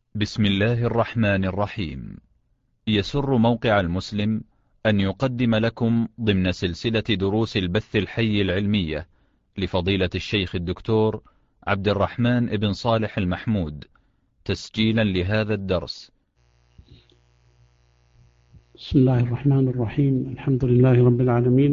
بسم الله الرحمن الرحيم. يسر موقع المسلم أن يقدم لكم ضمن سلسلة دروس البث الحي العلمية لفضيلة الشيخ الدكتور عبد الرحمن بن صالح المحمود تسجيلا لهذا الدرس. بسم الله الرحمن الرحيم. الحمد لله رب العالمين،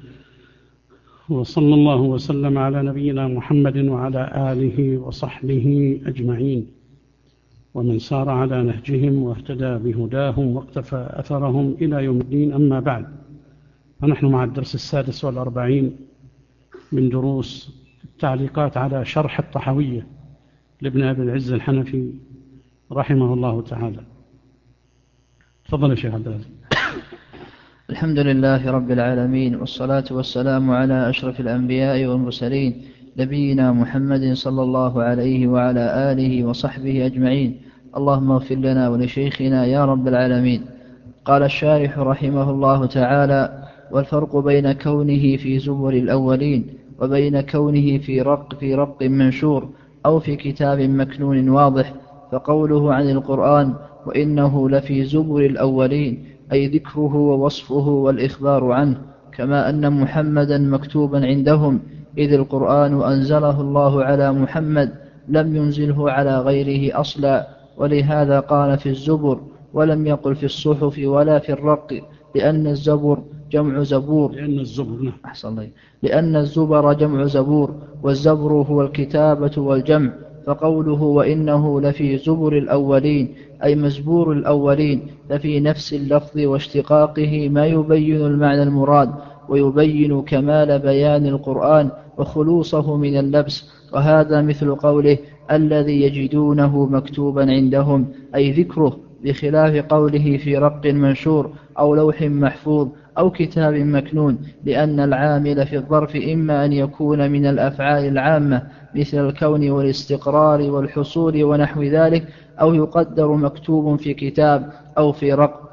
وصلى الله وسلم على نبينا محمد وعلى آله وصحبه أجمعين، ومن سار على نهجهم واهتدى بهداهم واقتفى أثرهم إلى يوم الدين. أما بعد، فنحن مع الدرس 46 من دروس التعليقات على شرح الطحاوية لابن أبي العز الحنفي رحمه الله تعالى. تفضل يا شيخ عبد العزيز. الحمد لله رب العالمين، والصلاة والسلام على أشرف الأنبياء والمرسلين نبينا محمد صلى الله عليه وعلى آله وصحبه أجمعين. اللهم اغفر لنا ولشيخنا يا رب العالمين. قال الشارح رحمه الله تعالى: والفرق بين كونه في زبر الأولين وبين كونه في رق منشور أو في كتاب مكنون واضح. فقوله عن القرآن وإنه لفي زبر الأولين أي ذكره ووصفه والإخبار عنه، كما أن محمدا مكتوبا عندهم، إذ القرآن أنزله الله على محمد لم ينزله على غيره أصلا، ولهذا قال في الزبر ولم يقل في الصحف ولا في الرق، لأن الزبر جمع زبور، لأن الزبر جمع زبور، والزبر هو الكتابة والجمع. فقوله وإنه لفي زبر الأولين أي مزبور الأولين، ففي نفس اللفظ واشتقاقه ما يبين المعنى المراد، ويبين كمال بيان القرآن وخلوصه من اللبس. وهذا مثل قوله الذي يجدونه مكتوبا عندهم أي ذكره، بخلاف قوله في رق منشور أو لوح محفوظ أو كتاب مكنون، لأن العامل في الظرف إما أن يكون من الأفعال العامة مثل الكون والاستقرار والحصول ونحو ذلك، أو يقدر مكتوب في كتاب أو في رق.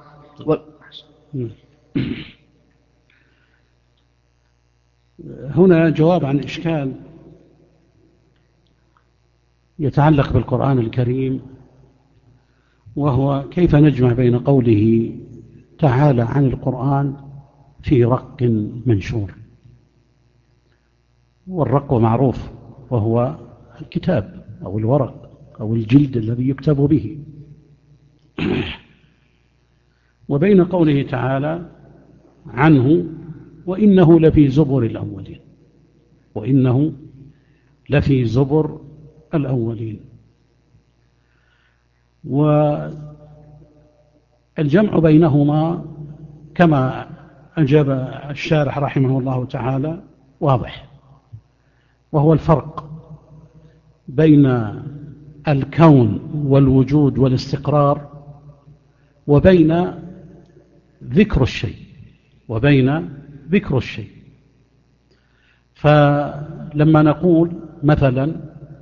هنا جواب عن إشكال يتعلق بالقرآن الكريم، وهو كيف نجمع بين قوله تعالى عن القرآن في رق منشور، والرق معروف وهو الكتاب أو الورق أو الجلد الذي يكتب به، وبين قوله تعالى عنه وإنه لفي زبر الأولين، وإنه لفي زبر الأولين. والجمع بينهما كما أجاب الشارح رحمه الله تعالى واضح، وهو الفرق بين الكون والوجود والاستقرار وبين ذكر الشيء. فلما نقول مثلا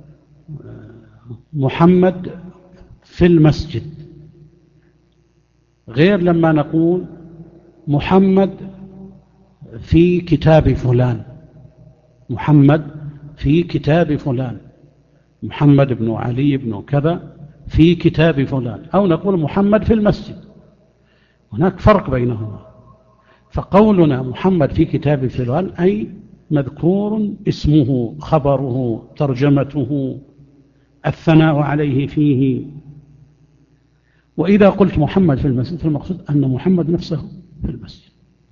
محمد في المسجد غير لما نقول محمد في كتاب فلان، محمد في كتاب فلان، محمد بن علي بن كذا في كتاب فلان، أو نقول محمد في المسجد. هناك فرق بينهما. فقولنا محمد في كتاب فلان أي مذكور اسمه، خبره، ترجمته، الثناء عليه فيه. وإذا قلت محمد في المسجد فالمقصود أن محمد نفسه في المسجد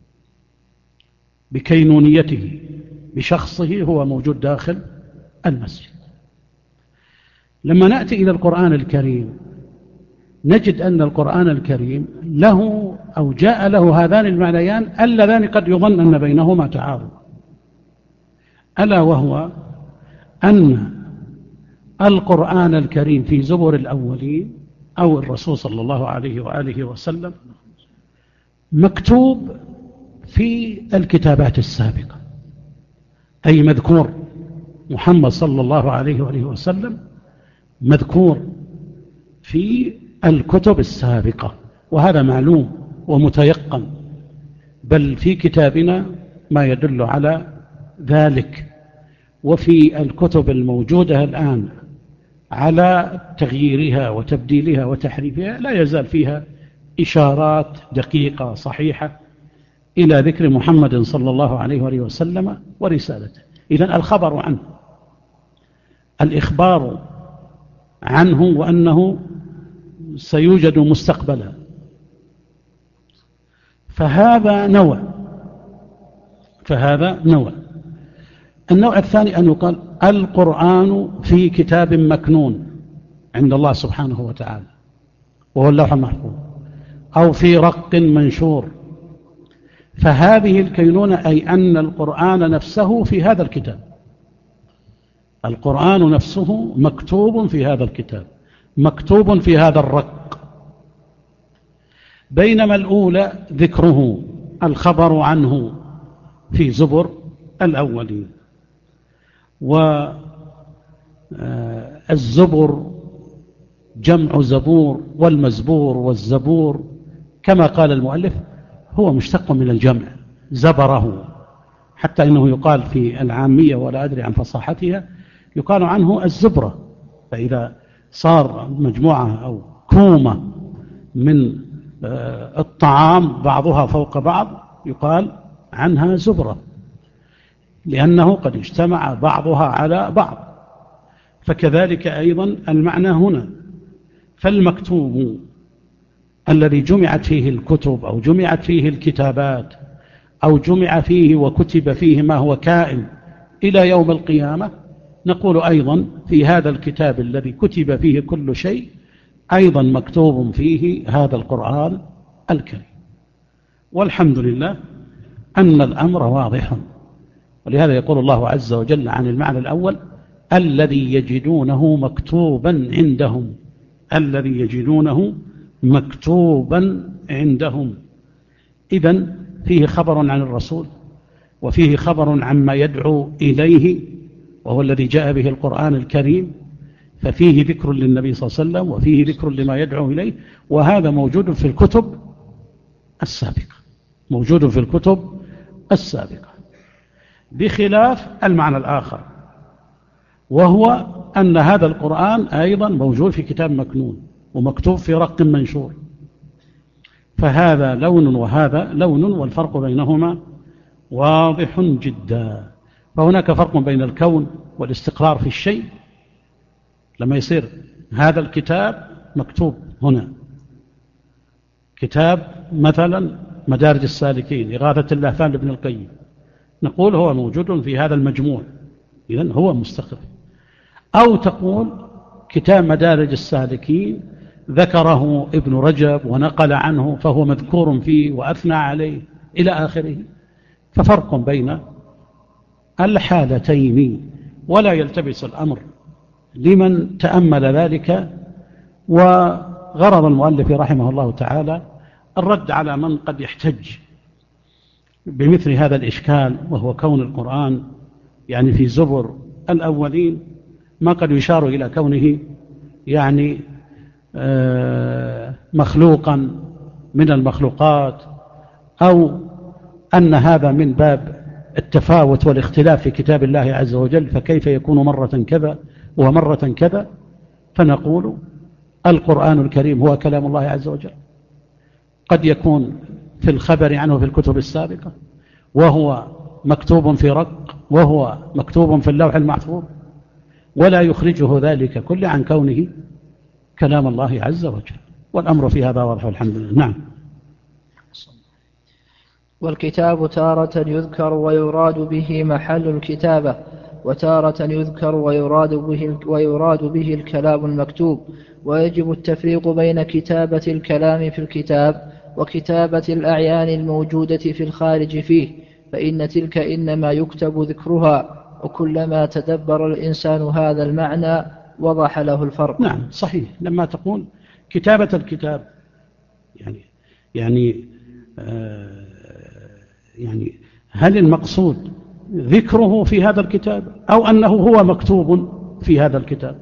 بكينونيته، بشخصه، هو موجود داخل المسجد. لما نأتي إلى القرآن الكريم نجد أن القرآن الكريم له أو جاء له هذان المعنيان اللذان قد يظن أن بينهما تعارض، ألا وهو أن القرآن الكريم في زبر الأولين أو الرسول صلى الله عليه وآله وسلم مكتوب في الكتابات السابقة، أي مذكور محمد صلى الله عليه وآله وسلم مذكور في الكتب السابقة، وهذا معلوم ومتيقن، بل في كتابنا ما يدل على ذلك. وفي الكتب الموجودة الآن على تغييرها وتبديلها وتحريفها لا يزال فيها إشارات دقيقة صحيحة إلى ذكر محمد صلى الله عليه وآله وسلم ورسالته. إذن الخبر عنه، الإخبار عنه وأنه سيوجد مستقبلا، فهذا نوع. النوع الثاني أن يقال القرآن في كتاب مكنون عند الله سبحانه وتعالى وهو اللوح المحفوظ، أو في رق منشور. فهذه الكينونة أي أن القرآن نفسه في هذا الكتاب، القرآن نفسه مكتوب في هذا الكتاب، مكتوب في هذا الرق. بينما الأولى ذكره، الخبر عنه في زبر الأولين. والزبر جمع زبور، والمزبور والزبور كما قال المؤلف هو مشتق من الجمع، زبره، حتى إنه يقال في العامية ولا أدري عن فصاحتها يقال عنه الزبرة. فإذا صار مجموعة أو كومة من الطعام بعضها فوق بعض يقال عنها زبرة، لأنه قد اجتمع بعضها على بعض. فكذلك أيضا المعنى هنا، فالمكتوب الذي جمعت فيه الكتب أو جمعت فيه الكتابات أو جمع فيه وكتب فيه ما هو كائن إلى يوم القيامة، نقول أيضا في هذا الكتاب الذي كتب فيه كل شيء أيضا مكتوب فيه هذا القرآن الكريم. والحمد لله أن الأمر واضح. ولهذا يقول الله عز وجل عن المعنى الأول الذي يجدونه مكتوبا عندهم، الذي يجدونه مكتوبا عندهم. إذن فيه خبر عن الرسول، وفيه خبر عما يدعو إليه وهو الذي جاء به القرآن الكريم، ففيه ذكر للنبي صلى الله عليه وسلم وفيه ذكر لما يدعو إليه، وهذا موجود في الكتب السابقة، موجود في الكتب السابقة، بخلاف المعنى الآخر، وهو أن هذا القرآن أيضا موجود في كتاب مكنون ومكتوب في رق منشور. فهذا لون وهذا لون، والفرق بينهما واضح جدا. فهناك فرق بين الكون والاستقرار في الشيء، لما يصير هذا الكتاب مكتوب هنا، كتاب مثلا مدارج السالكين إغاثة اللهفان لابن القيم، نقول هو موجود في هذا المجموع، إذن هو مستقر. أو تقول كتاب مدارج السالكين ذكره ابن رجب ونقل عنه فهو مذكور فيه وأثنى عليه إلى آخره. ففرق بين الحالتين، ولا يلتبس الأمر لمن تأمل ذلك. وغرض المؤلف رحمه الله تعالى الرد على من قد يحتج بمثل هذا الإشكال، وهو كون القرآن يعني في زبر الأولين ما قد يشار إلى كونه يعني مخلوقا من المخلوقات، أو أن هذا من باب التفاوت والاختلاف في كتاب الله عز وجل، فكيف يكون مرة كذا ومرة كذا. فنقول القرآن الكريم هو كلام الله عز وجل، قد يكون في الخبر عنه في الكتب السابقة، وهو مكتوب في رق، وهو مكتوب في اللوح المحفوظ، ولا يخرجه ذلك كل عن كونه كلام الله عز وجل. والأمر في هذا واضح والحمد لله. نعم. والكتاب تارة يذكر ويراد به محل الكتابة، وتارة يذكر ويراد به الكلام المكتوب. ويجب التفريق بين كتابة الكلام في الكتاب وكتابة الأعيان الموجودة في الخارج فيه، فإن تلك إنما يكتب ذكرها، وكلما تدبر الإنسان هذا المعنى وضح له الفرق. نعم صحيح. لما تقول كتابة الكتاب يعني هل المقصود ذكره في هذا الكتاب أو أنه هو مكتوب في هذا الكتاب؟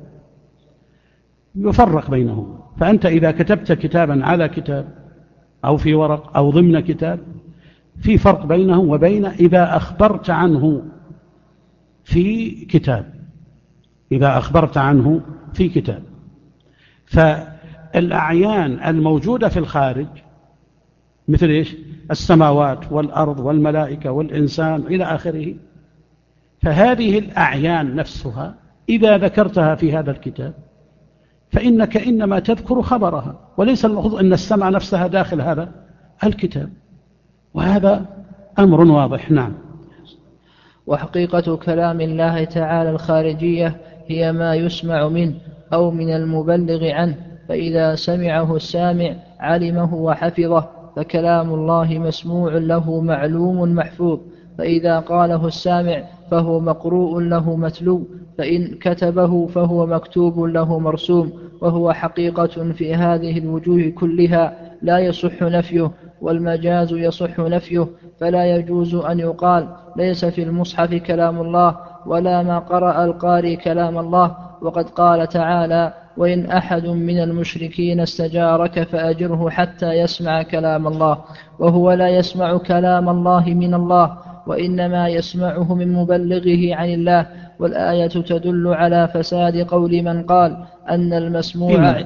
يفرق بينهم. فأنت إذا كتبت كتابا على كتاب أو في ورق أو ضمن كتاب، في فرق بينه وبين إذا أخبرت عنه في كتاب. إذا أخبرت عنه في كتاب. فالأعيان الموجودة في الخارج مثل إيش؟ السماوات والأرض والملائكة والإنسان إلى آخره، فهذه الأعيان نفسها إذا ذكرتها في هذا الكتاب فإنك إنما تذكر خبرها، وليس المقصود أن السمع نفسها داخل هذا الكتاب، وهذا أمر واضح. نعم. وحقيقة كلام الله تعالى الخارجية هي ما يسمع منه أو من المبلغ عنه، فإذا سمعه السامع علمه وحفظه فكلام الله مسموع له معلوم محفوظ، فإذا قاله السامع فهو مقروء له متلو، فإن كتبه فهو مكتوب له مرسوم، وهو حقيقة في هذه الوجوه كلها لا يصح نفيه، والمجاز يصح نفيه، فلا يجوز أن يقال ليس في المصحف كلام الله، ولا ما قرأ القارئ كلام الله. وقد قال تعالى: وإن أحد من المشركين استجارك فأجره حتى يسمع كلام الله، وهو لا يسمع كلام الله من الله، وإنما يسمعه من مبلغه عن الله. والآية تدل على فساد قول من قال أن المسموع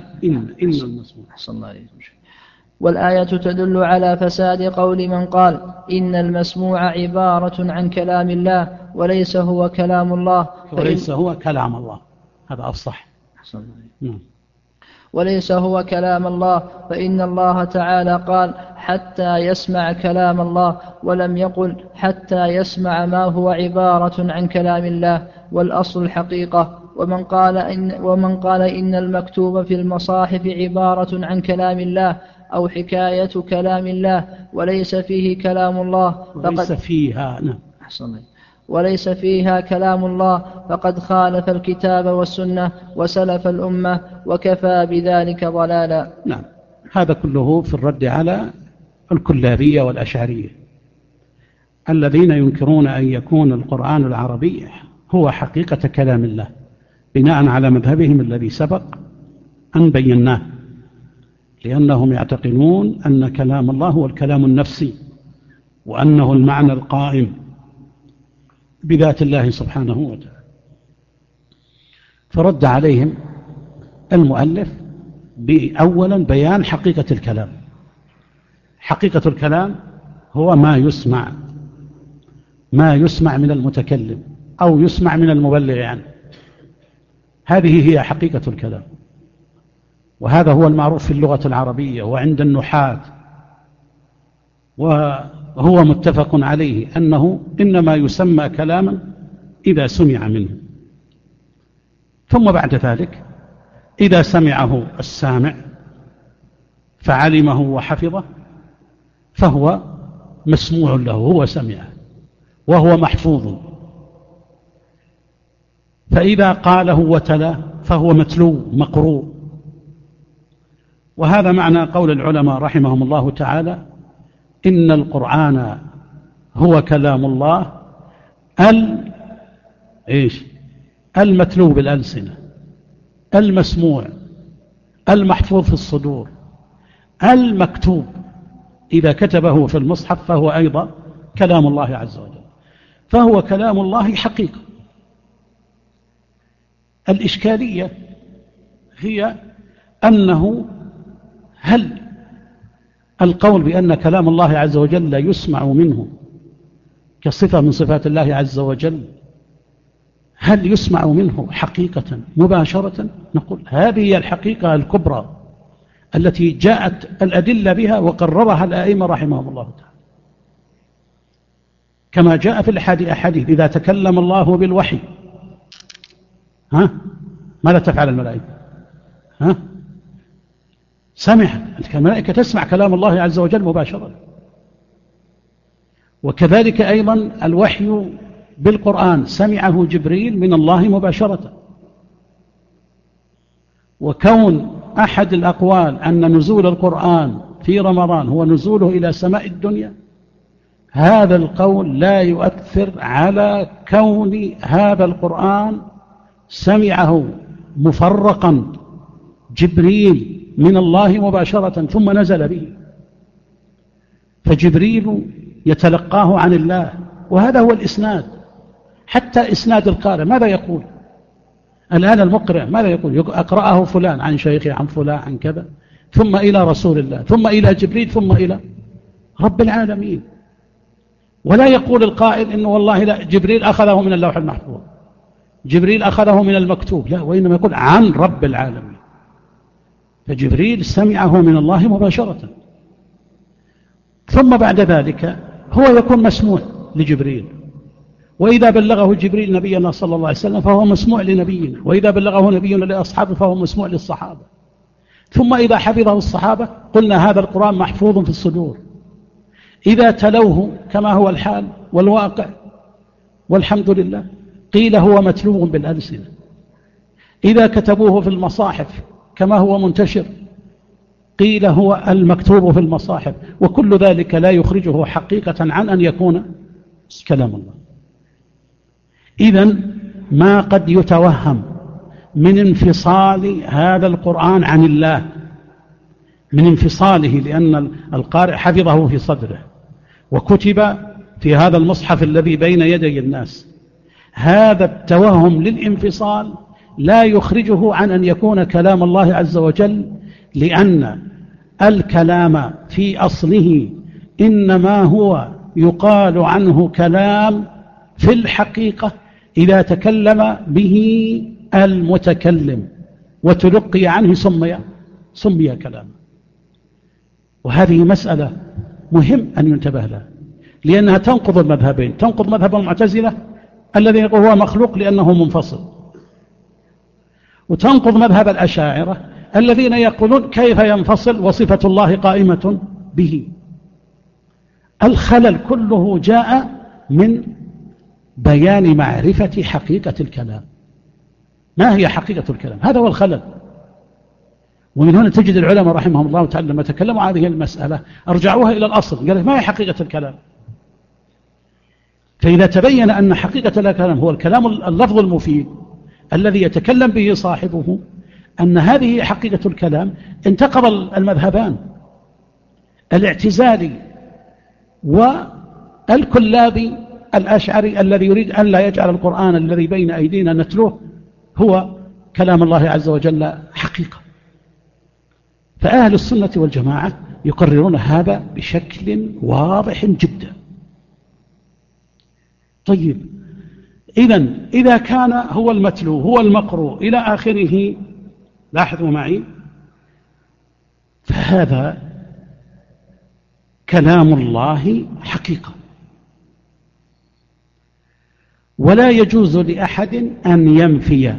والآية تدل على فساد قول من قال إن المسموع عبارة عن كلام الله وليس هو كلام الله، وليس هو كلام الله، هذا أفصح. وليس هو كلام الله، فإن الله تعالى قال حتى يسمع كلام الله، ولم يقل حتى يسمع ما هو عبارة عن كلام الله، والأصل الحقيقة. ومن قال إن المكتوب في المصاحف عبارة عن كلام الله أو حكاية كلام الله وليس فيه كلام الله وليس فيها كلام الله فقد خالف الكتاب والسنة وسلف الأمة، وكفى بذلك ضلالا. نعم، هذا كله في الرد على الكلابية والأشعرية الذين ينكرون أن يكون القرآن العربي هو حقيقة كلام الله، بناء على مذهبهم الذي سبق أن بيناه، لأنهم يعتقدون أن كلام الله هو الكلام النفسي، وأنه المعنى القائم بذات الله سبحانه وتعالى. فرد عليهم المؤلف بأولا بيان حقيقة الكلام. حقيقة الكلام هو ما يسمع من المتكلم أو يسمع من المبلغ عنه، هذه هي حقيقة الكلام، وهذا هو المعروف في اللغة العربية وعند النحاة، وهو متفق عليه أنه إنما يسمى كلاما إذا سمع منه. ثم بعد ذلك إذا سمعه السامع فعلمه وحفظه فهو مسموع له، هو سمعه وهو محفوظ، فإذا قاله وتلا فهو متلو مقروء. وهذا معنى قول العلماء رحمهم الله تعالى: إن القرآن هو كلام الله المتلو بالألسنة، المسموع، المحفوظ في الصدور، المكتوب إذا كتبه في المصحف فهو أيضا كلام الله عز وجل، فهو كلام الله حقيقة. الإشكالية هي أنه هل القول بأن كلام الله عز وجل لا يسمع منه كصفة من صفات الله عز وجل، هل يسمع منه حقيقة مباشرة؟ نقول هذه هي الحقيقة الكبرى التي جاءت الأدلة بها وقررها الآئمة رحمهم الله تعالى، كما جاء في الأحاديث: إذا تكلم الله بالوحي ماذا تفعل الملائكة؟ سمعت الملائكة، تسمع كلام الله عز وجل مباشرة. وكذلك أيضا الوحي بالقرآن سمعه جبريل من الله مباشرة. وكون أحد الأقوال أن نزول القرآن في رمضان هو نزوله إلى سماء الدنيا، هذا القول لا يؤثر على كون هذا القرآن سمعه مفرقا جبريل من الله مباشرة ثم نزل به، فجبريل يتلقاه عن الله، وهذا هو الإسناد. حتى إسناد القارئ ماذا يقول؟ الآن المقرئ ماذا يقول؟ أقرأه فلان عن شيخه عن فلان عن كذا، ثم إلى رسول الله، ثم إلى جبريل، ثم إلى رب العالمين. ولا يقول القائل إنه والله لا جبريل أخذه من اللوح المحفوظ، جبريل أخذه من المكتوب، لا، وإنما يقول عن رب العالمين. فجبريل سمعه من الله مباشرة، ثم بعد ذلك هو يكون مسموع لجبريل، وإذا بلغه جبريل نبينا صلى الله عليه وسلم فهو مسموع لنبينا، وإذا بلغه نبينا لأصحابه فهو مسموع للصحابة. ثم إذا حفظه الصحابة قلنا هذا القرآن محفوظ في الصدور، إذا تلوه كما هو الحال والواقع والحمد لله قيل هو متلو بالألسنة، إذا كتبوه في المصاحف كما هو منتشر قيل هو المكتوب في المصاحف، وكل ذلك لا يخرجه حقيقة عن أن يكون كلام الله. إذن ما قد يتوهم من انفصال هذا القرآن عن الله، من انفصاله، لأن القارئ حفظه في صدره وكتب في هذا المصحف الذي بين يدي الناس، هذا التوهم للانفصال لا يخرجه عن أن يكون كلام الله عز وجل، لأن الكلام في أصله إنما هو يقال عنه كلام في الحقيقة إذا تكلم به المتكلم وتلقي عنه سمي كلاما. وهذه مسألة مهم أن ينتبه لها، لأنها تنقض المذهبين، تنقض مذهب المعتزلة الذي يقول هو مخلوق لأنه منفصل، وتنقض مذهب الأشاعرة الذين يقولون كيف ينفصل وصفة الله قائمة به. الخلل كله جاء من بيان معرفة حقيقة الكلام. ما هي حقيقة الكلام؟ هذا هو الخلل. ومن هنا تجد العلماء رحمهم الله تعالى لما تكلموا عن هذه المسألة أرجعوها إلى الأصل، قال ما هي حقيقة الكلام؟ فإذا تبين أن حقيقة الكلام هو الكلام اللفظ المفيد الذي يتكلم به صاحبه، أن هذه حقيقة الكلام، انتقض المذهبان الاعتزالي والكلابي الأشعري الذي يريد أن لا يجعل القرآن الذي بين أيدينا نتلوه هو كلام الله عز وجل حقيقة. فأهل السنة والجماعة يقررون هذا بشكل واضح جدا. طيب، إذا كان هو المتلو هو المقروء إلى آخره، لاحظوا معي، فهذا كلام الله حقيقة، ولا يجوز لأحد أن ينفي.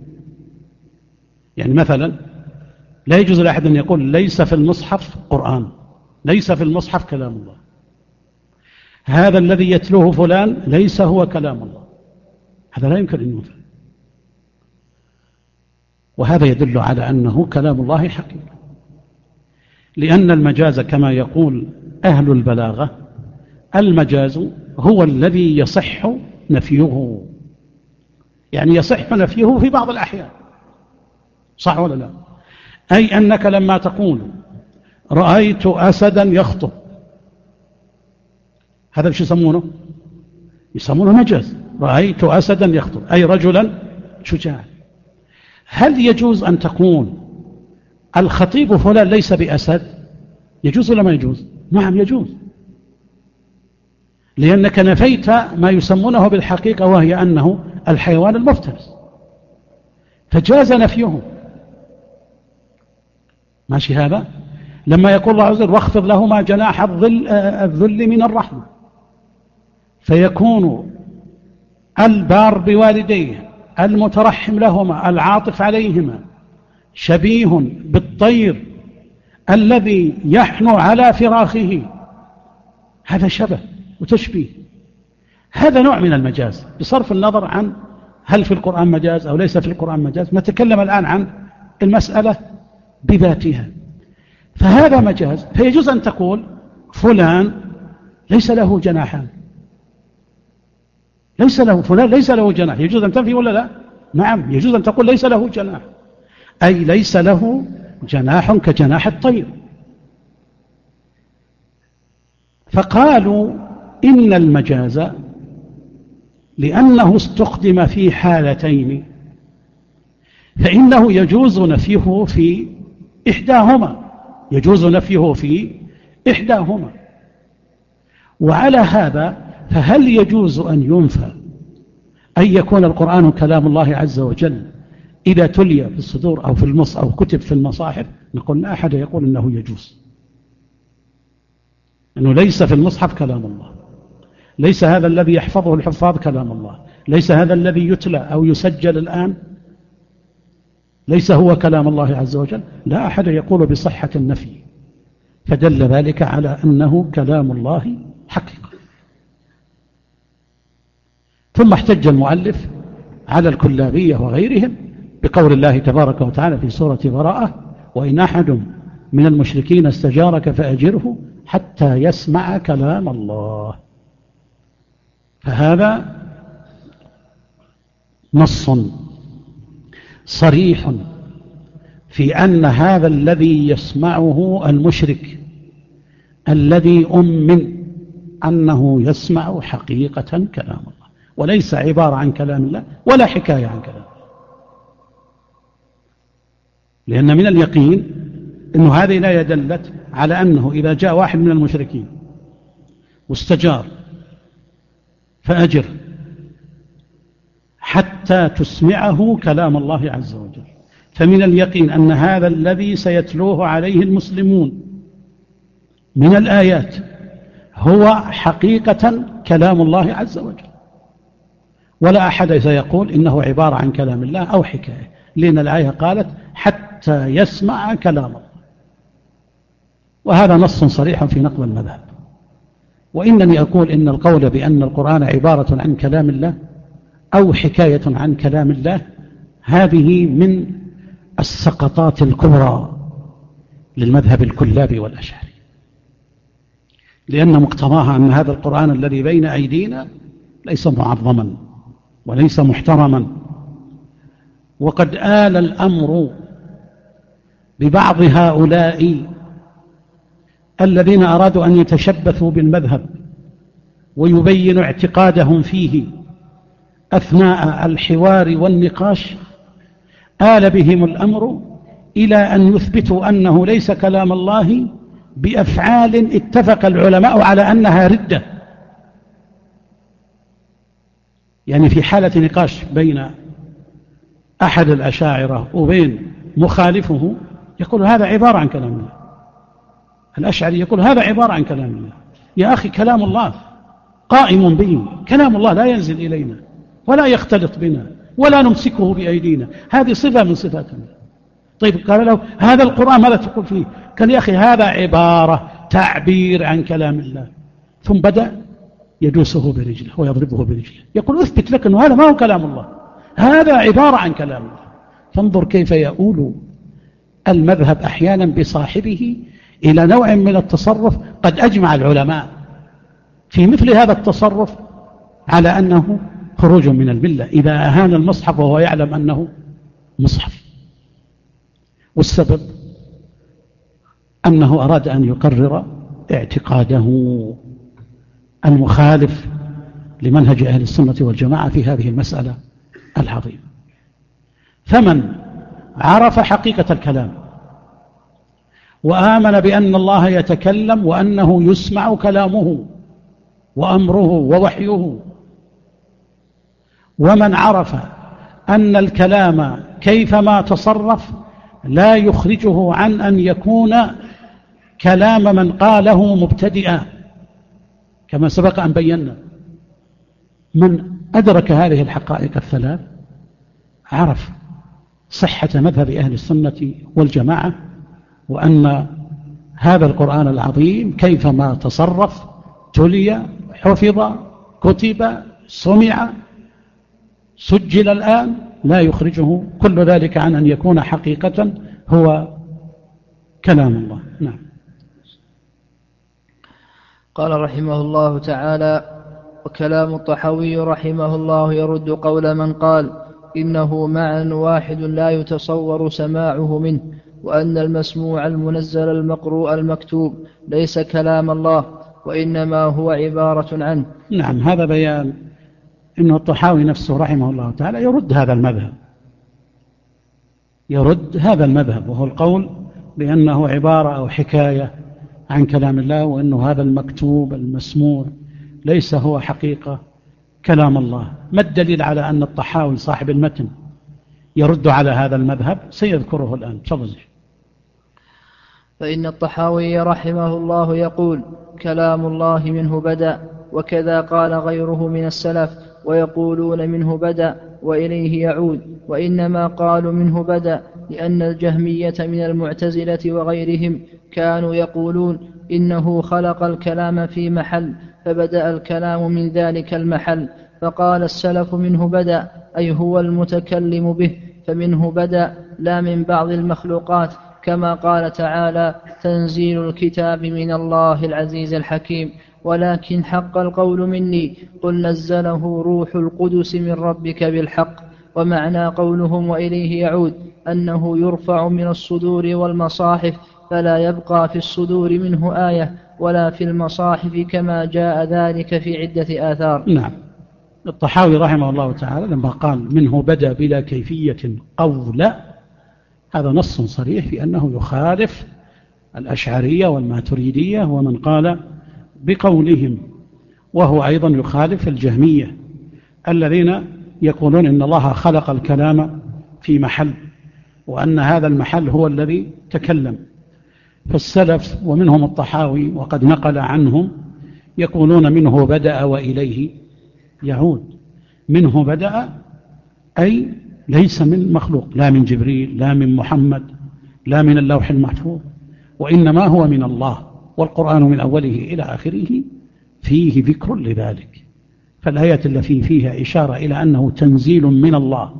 يعني مثلا لا يجوز لأحد أن يقول ليس في المصحف قرآن، ليس في المصحف كلام الله، هذا الذي يتلوه فلان ليس هو كلام الله، هذا لا يمكن أن ينفي. وهذا يدل على أنه كلام الله حقيقة، لأن المجاز كما يقول أهل البلاغة، المجاز هو الذي يصح نفيه، يعني يصح نفيه في بعض الأحيان، صح ولا لا؟ أي أنك لما تقول رأيت أسدا يخطب، هذا مش يسمونه؟ يسمونه مجاز. رأيت أسدا يخطب أي رجلا شجاعا. هل يجوز أن تقول الخطيب فلان ليس بأسد؟ يجوز ولا ما يجوز؟ نعم يجوز، لأنك نفيت ما يسمونه بالحقيقة وهي أنه الحيوان المفترس، فجاز نفيه. ماشي هذا؟ لما يقول الله عز وجل واخفض لهما جناح الذل من الرحمة، فيكون البار بوالديه المترحم لهما العاطف عليهما شبيه بالطير الذي يحنو على فراخه، هذا شبه وتشبيه. هذا نوع من المجاز بصرف النظر عن هل في القرآن مجاز أو ليس في القرآن مجاز، نتكلم الآن عن المسألة بذاتها. فهذا مجاز، فيجوز أن تقول فلان ليس له جناحان، ليس له فلان ليس له جناح، يجوز أن تنفي ولا لا؟ نعم يجوز أن تقول ليس له جناح، أي ليس له جناح كجناح الطير. فقالوا إن المجاز لأنه استخدم في حالتين، فإنه يجوز نفيه في إحداهما. وعلى هذا فهل يجوز أن ينفى أن يكون القرآن كلام الله عز وجل إذا تلي في الصدور أو في المصحف أو كتب في المصاحف؟ نقول لا أحد يقول إنه يجوز، أنه ليس في المصحف كلام الله، ليس هذا الذي يحفظه الحفاظ كلام الله، ليس هذا الذي يتلى أو يسجل الآن ليس هو كلام الله عز وجل. لا أحد يقول بصحة النفي، فدل ذلك على أنه كلام الله حقيقة. ثم احتج المؤلف على الكلابية وغيرهم بقول الله تبارك وتعالى في سورة براءة: وإن أحد من المشركين استجارك فأجره حتى يسمع كلام الله. فهذا نص صريح في أن هذا الذي يسمعه المشرك الذي أؤمن أنه يسمع حقيقة كلام الله، وليس عبارة عن كلام الله ولا حكاية عن كلام الله. لأن من اليقين أن هذه الآية دلت على أنه إذا جاء واحد من المشركين واستجار فأجر حتى تسمعه كلام الله عز وجل، فمن اليقين أن هذا الذي سيتلوه عليه المسلمون من الآيات هو حقيقة كلام الله عز وجل، ولا أحد سيقول إنه عبارة عن كلام الله أو حكاية، لأن الآية قالت حتى يسمع كلام الله، وهذا نص صريح في نقل المذهب. وإنني أقول إن القول بأن القرآن عبارة عن كلام الله أو حكاية عن كلام الله هذه من السقطات الكبرى للمذهب الكلابي والأشعري، لأن مقتضاها أن هذا القرآن الذي بين أيدينا ليس معظما وليس محترما، وقد آل الأمر ببعض هؤلاء الذين أرادوا أن يتشبثوا بالمذهب ويبينوا اعتقادهم فيه أثناء الحوار والنقاش، آل بهم الأمر إلى أن يثبتوا أنه ليس كلام الله بأفعال اتفق العلماء على أنها ردة. يعني في حالة نقاش بين أحد الأشاعرة وبين مخالفه يقول هذا عبارة عن كلام الله، الأشعري يقول هذا عبارة عن كلام الله. يا أخي كلام الله قائم به، كلام الله لا ينزل إلينا ولا يختلط بنا ولا نمسكه بأيدينا، هذه صفة من صفاتنا. طيب قال له هذا القرآن ماذا تقول فيه؟ قال يا أخي هذا عبارة تعبير عن كلام الله، ثم بدأ يدوسه برجله ويضربه برجله، يقول أثبت لك أنه هذا ما هو كلام الله، هذا عبارة عن كلام الله. فانظر كيف يؤول المذهب أحيانا بصاحبه إلى نوع من التصرف قد أجمع العلماء في مثل هذا التصرف على أنه خروج من الملة إذا أهان المصحف وهو يعلم أنه مصحف. والسبب أنه أراد أن يقرر اعتقاده المخالف لمنهج أهل السنة والجماعة في هذه المسألة العظيمة. فمن عرف حقيقة الكلام وآمن بأن الله يتكلم وأنه يسمع كلامه وأمره ووحيه، ومن عرف أن الكلام كيفما تصرف لا يخرجه عن أن يكون كلام من قاله مبتدئا كما سبق أن بينا، من أدرك هذه الحقائق الثلاث عرف صحة مذهب أهل السنة والجماعة، وأن هذا القرآن العظيم كيفما تصرف تلي حفظ كتب سمع سجل الآن لا يخرجه كل ذلك عن أن يكون حقيقة هو كلام الله. نعم. قال رحمه الله تعالى: وكلام الطحاوي رحمه الله يرد قول من قال إنه معنى واحد لا يتصور سماعه منه، وأن المسموع المنزل المقروء المكتوب ليس كلام الله وإنما هو عبارة عنه. نعم، هذا بيان أنه الطحاوي نفسه رحمه الله تعالى يرد هذا المذهب، يرد هذا المذهب، وهو القول بأنه عبارة أو حكاية عن كلام الله، وأنه هذا المكتوب المسموع ليس هو حقيقة كلام الله. ما الدليل على أن الطحاوي صاحب المتن يرد على هذا المذهب؟ سيذكره الآن. تفضل. فإن الطحاوي رحمه الله يقول: كلام الله منه بدأ، وكذا قال غيره من السلف، ويقولون منه بدأ وإليه يعود، وإنما قالوا منه بدأ لأن الجهمية من المعتزلة وغيرهم كانوا يقولون إنه خلق الكلام في محل فبدأ الكلام من ذلك المحل، فقال السلف منه بدأ أي هو المتكلم به، فمنه بدأ لا من بعض المخلوقات، كما قال تعالى: تنزيل الكتاب من الله العزيز الحكيم، ولكن حق القول مني، قل نزله روح القدس من ربك بالحق. ومعنى قولهم وإليه يعود أنه يرفع من الصدور والمصاحف، فلا يبقى في الصدور منه آية ولا في المصاحف، كما جاء ذلك في عدة آثار. نعم. الطحاوي رحمه الله تعالى لما قال منه بدأ بلا كيفية قولا، هذا نص صريح في أنه يخالف الأشعرية والماتريدية ومن قال بقولهم، وهو أيضا يخالف الجهمية الذين يقولون إن الله خلق الكلام في محل، وأن هذا المحل هو الذي تكلم. فالسلف ومنهم الطحاوي وقد نقل عنهم يقولون منه بدأ وإليه يعود. منه بدأ أي ليس من مخلوق، لا من جبريل لا من محمد لا من اللوح المحفوظ، وإنما هو من الله، والقرآن من أوله إلى آخره فيه ذكر لذلك. فالآية التي فيها إشارة إلى أنه تنزيل من الله،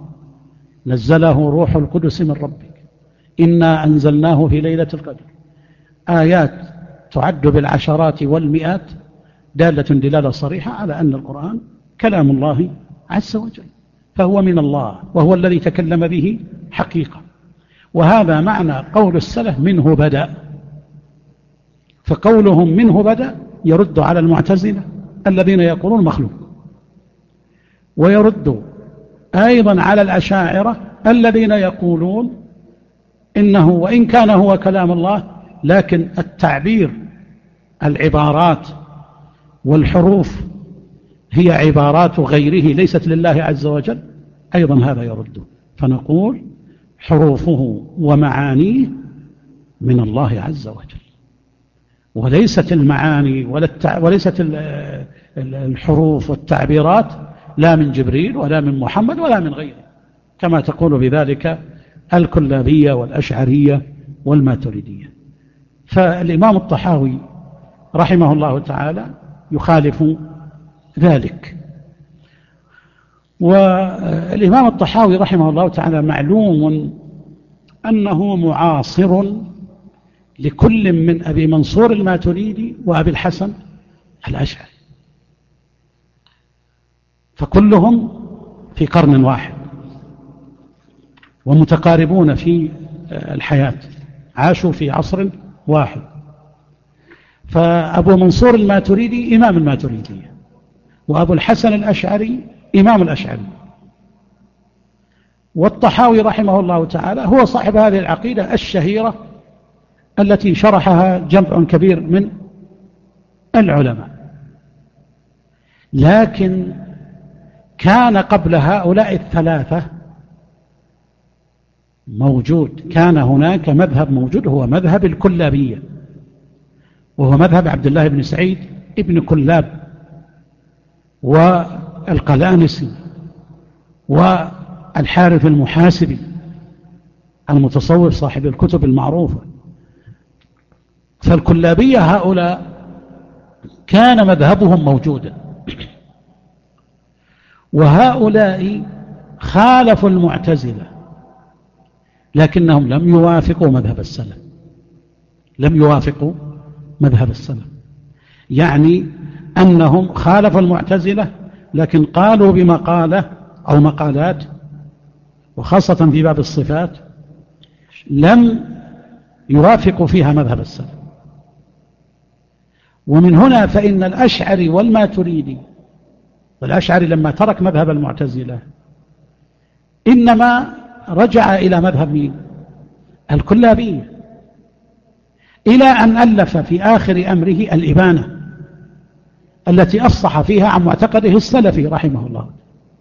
نزله روح القدس من ربك، إنا أنزلناه في ليلة القدر، آيات تعد بالعشرات والمئات دالة دلالة صريحة على أن القرآن كلام الله عز وجل، فهو من الله وهو الذي تكلم به حقيقة. وهذا معنى قول السلف منه بدأ. فقولهم منه بدأ يرد على المعتزلة الذين يقولون مخلوق، ويرد أيضا على الأشاعرة الذين يقولون إنه وإن كان هو كلام الله، لكن التعبير العبارات والحروف هي عبارات غيره ليست لله عز وجل، أيضا هذا يرد. فنقول حروفه ومعانيه من الله عز وجل، وليست المعاني وليست الحروف والتعبيرات لا من جبريل ولا من محمد ولا من غيره، كما تقول بذلك الكلابية والأشعرية والماتريدية. فالإمام الطحاوي رحمه الله تعالى يخالف ذلك. والإمام الطحاوي رحمه الله تعالى معلوم أنه معاصر لكل من أبي منصور الماتريدي وأبي الحسن الأشعري، فكلهم في قرن واحد ومتقاربون في الحياة، عاشوا في عصر واحد. فأبو منصور الماتريدي إمام الماتريدية، وأبو الحسن الأشعري إمام الأشعري، والطحاوي رحمه الله تعالى هو صاحب هذه العقيدة الشهيرة التي شرحها جمع كبير من العلماء. لكن كان قبل هؤلاء الثلاثة موجود، كان هناك مذهب موجود هو مذهب الكلابية، وهو مذهب عبد الله بن سعيد ابن كلاب والقلانسي والحارث المحاسبي المتصوف صاحب الكتب المعروفة. فالكلابية هؤلاء كان مذهبهم موجودا، وهؤلاء خالفوا المعتزلة لكنهم لم يوافقوا مذهب السلف، لم يوافقوا مذهب السلف، يعني أنهم خالفوا المعتزلة لكن قالوا بمقالة أو مقالات، وخاصة في باب الصفات لم يوافقوا فيها مذهب السلف. ومن هنا فإن الأشعري والماتريدي، والأشعري لما ترك مذهب المعتزلة إنما رجع إلى مذهب مين؟ الكلابية، إلى أن ألف في آخر أمره الإبانة التي أفصح فيها عن معتقده السلفي رحمه الله.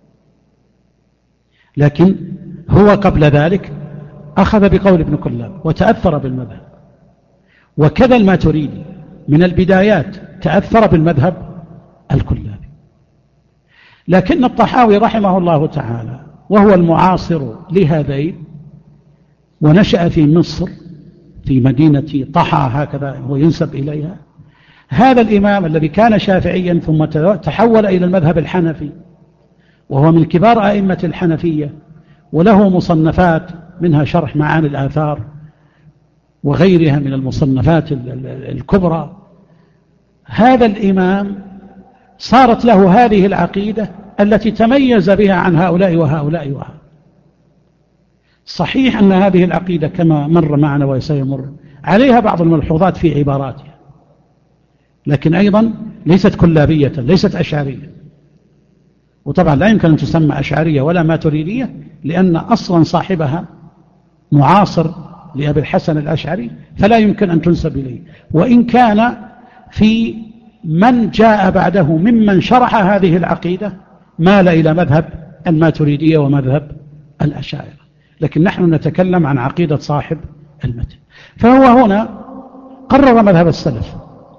لكن هو قبل ذلك أخذ بقول ابن كلاب وتأثر بالمذهب، وكذا الماتريدي من البدايات تأثر بالمذهب الكلابي. لكن الطحاوي رحمه الله تعالى وهو المعاصر لهذين، ونشأ في مصر في مدينة طحا هكذا هو ينسب إليها، هذا الإمام الذي كان شافعيا ثم تحول إلى المذهب الحنفي، وهو من كبار أئمة الحنفية، وله مصنفات منها شرح معاني الآثار وغيرها من المصنفات الكبرى. هذا الإمام صارت له هذه العقيدة التي تميز بها عن هؤلاء وهؤلاء وهؤلاء. صحيح أن هذه العقيدة كما مر معنا وسيمر عليها بعض الملحوظات في عباراتها، لكن أيضا ليست كلابية، ليست أشعرية، وطبعا لا يمكن أن تسمى أشعرية ولا ماتريدية، لأن أصلا صاحبها معاصر لأبي الحسن الأشعري، فلا يمكن أن تنسب إليه، وإن كان في من جاء بعده ممن شرح هذه العقيدة مال إلى مذهب الماتريدية ومذهب الأشاعرة، لكن نحن نتكلم عن عقيدة صاحب المتن. فهو هنا قرر مذهب السلف،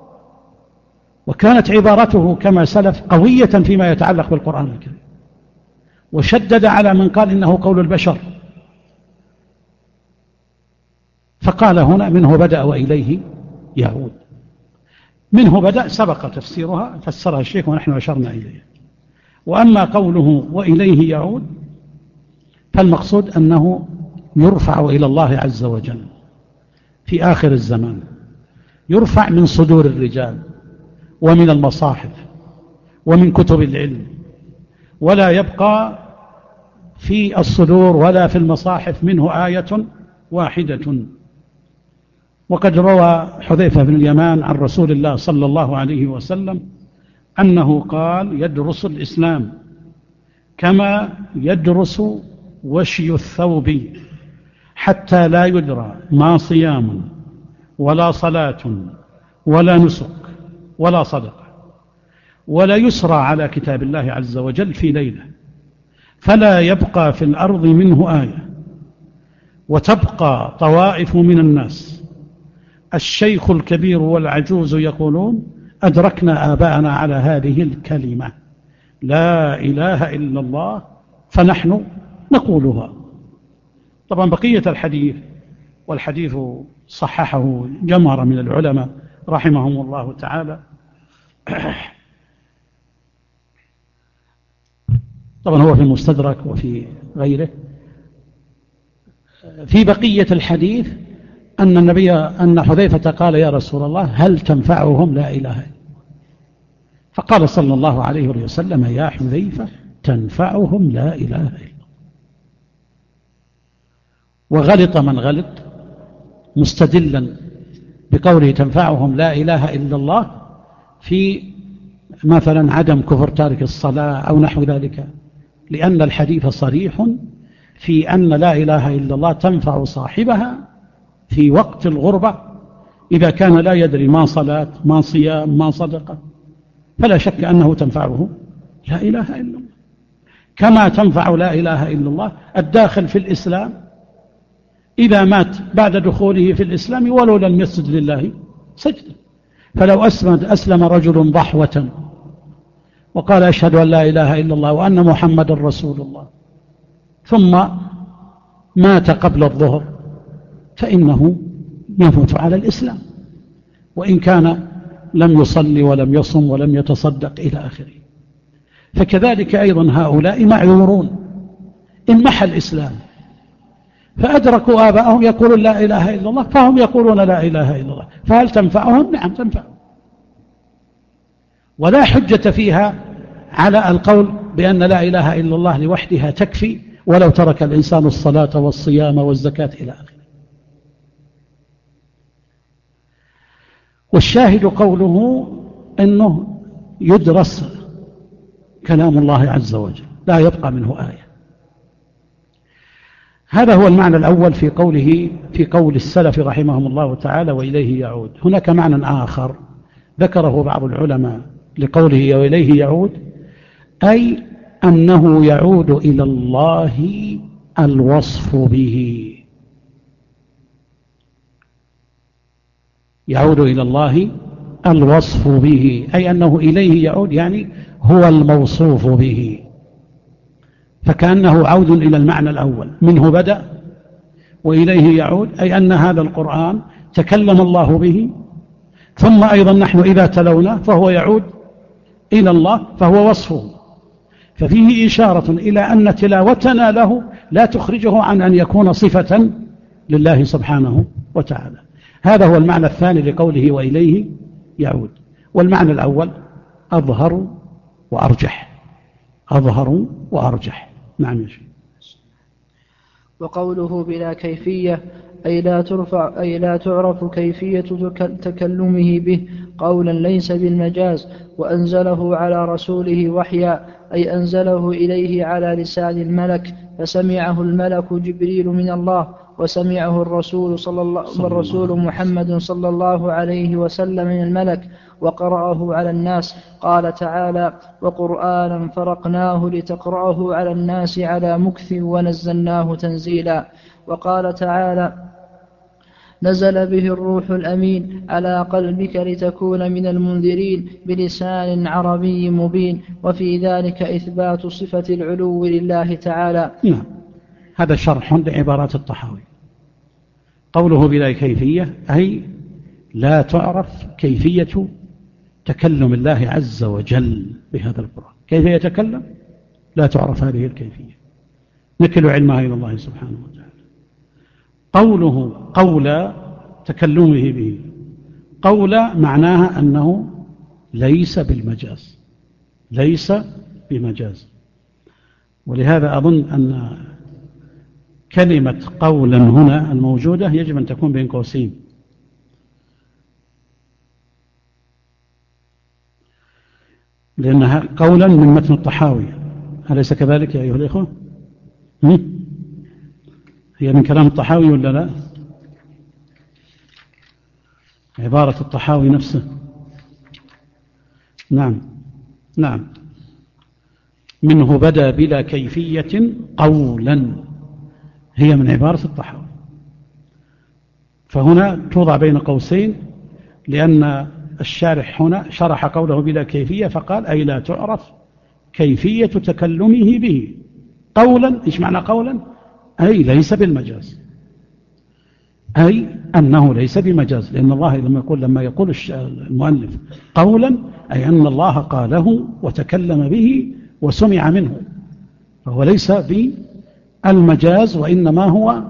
وكانت عبارته كما سلف قوية فيما يتعلق بالقرآن الكريم، وشدد على من قال إنه قول البشر، فقال هنا منه بدأ وإليه يعود. منه بدأ سبق تفسيرها، فسرها الشيخ ونحن أشرنا إليه. وأما قوله وإليه يعود فالمقصود أنه يرفع إلى الله عز وجل في آخر الزمان، يرفع من صدور الرجال ومن المصاحف ومن كتب العلم، ولا يبقى في الصدور ولا في المصاحف منه آية واحدة. وقد روى حذيفة بن اليمان عن رسول الله صلى الله عليه وسلم أنه قال يدرس الإسلام كما يدرس وشي الثوب، حتى لا يدرى ما صيام ولا صلاة ولا نسك ولا صدقة، ولا يسرى على كتاب الله عز وجل في ليلة، فلا يبقى في الأرض منه آية، وتبقى طوائف من الناس الشيخ الكبير والعجوز يقولون أدركنا آباءنا على هذه الكلمة لا إله إلا الله، فنحن نقولها. طبعا بقية الحديث، والحديث صححه جمهرة من العلماء رحمهم الله تعالى. طبعا هو في المستدرك وفي غيره. في بقية الحديث أن حذيفة قال يا رسول الله هل تنفعهم لا إله إلا الله؟ فقال صلى الله عليه وسلم يا حذيفة تنفعهم لا إله إلا الله. وغلط من غلط مستدلا بقوله تنفعهم لا إله إلا الله في مثلا عدم كفر تارك الصلاة أو نحو ذلك، لأن الحديث صريح في أن لا إله إلا الله تنفع صاحبها في وقت الغربة إذا كان لا يدري ما صلاة ما صيام ما صدقة، فلا شك أنه تنفعه لا إله إلا الله، كما تنفع لا إله إلا الله الداخل في الإسلام إذا مات بعد دخوله في الإسلام ولو لم يسجد لله سجدا. فلو أسلم رجل ضحوة وقال أشهد أن لا إله إلا الله وأن محمد رسول الله ثم مات قبل الظهر فإنه يموت على الإسلام، وإن كان لم يصلي ولم يصم ولم يتصدق إلى آخره. فكذلك أيضا هؤلاء معذورون إن محى الإسلام فأدركوا آباءهم يقولون لا إله إلا الله فهم يقولون لا إله إلا الله، فهل تنفعهم؟ نعم تنفعهم، ولا حجة فيها على القول بأن لا إله إلا الله لوحدها تكفي ولو ترك الإنسان الصلاة والصيام والزكاة إلى آخره. والشاهد قوله أنه يدرس كلام الله عز وجل لا يبقى منه آية. هذا هو المعنى الأول في قول السلف رحمهم الله تعالى وإليه يعود. هناك معنى آخر ذكره بعض العلماء لقوله وإليه يعود، أي أنه يعود إلى الله الوصف به، يعود إلى الله الوصف به، أي أنه إليه يعود يعني هو الموصوف به، فكأنه عود إلى المعنى الأول، منه بدأ وإليه يعود، أي أن هذا القرآن تكلم الله به، ثم أيضا نحن إذا تلونا فهو يعود إلى الله فهو وصفه، ففيه إشارة إلى أن تلاوتنا له لا تخرجه عن أن يكون صفة لله سبحانه وتعالى. هذا هو المعنى الثاني لقوله وإليه يعود. والمعنى الأول أظهر وأرجح، أظهر وأرجح. نعم يا شيخ. وقوله بلا كيفية أي لا تعرف كيفية تكلمه به قولا ليس بالمجاز، وأنزله على رسوله وحيا أي أنزله إليه على لسان الملك، فسمعه الملك جبريل من الله، وسمعه الرسول محمد صلى الله عليه وسلم من الملك، وقرأه على الناس. قال تعالى: وقرآنا فرقناه لتقرأه على الناس على مكث ونزلناه تنزيلا. وقال تعالى: نزل به الروح الأمين على قلبك لتكون من المنذرين بلسان عربي مبين. وفي ذلك إثبات صفة العلو لله تعالى. نعم، هذا شرح لعبارات الطحاوي. قوله بلا كيفية أي لا تعرف كيفية تكلم الله عز وجل بهذا القرآن. كيف يتكلم؟ لا تعرف هذه الكيفية، نكل علمها إلى الله سبحانه وتعالى. قوله قول تكلمه به، قول معناها أنه ليس بالمجاز، ليس بمجاز. ولهذا أظن أن كلمة قولا هنا الموجودة يجب أن تكون بين قوسين، لأنها قولا من متن الطحاوي. أليس كذلك يا أيها الإخوة؟ هي من كلام الطحاوي ولا لا؟ عبارة الطحاوي نفسه. نعم نعم، منه بدأ بلا كيفية قولا، هي من عبارة الطحاوي. فهنا توضع بين قوسين، لأن الشارح هنا شرح قوله بلا كيفية فقال أي لا تعرف كيفية تكلمه به قولا. إيش معنى قولا؟ أي ليس بالمجاز، أي أنه ليس بمجاز، لأن الله لما يقول المؤلف قولا أي أن الله قاله وتكلم به وسمع منه، فهو ليس بالمجاز، وإنما هو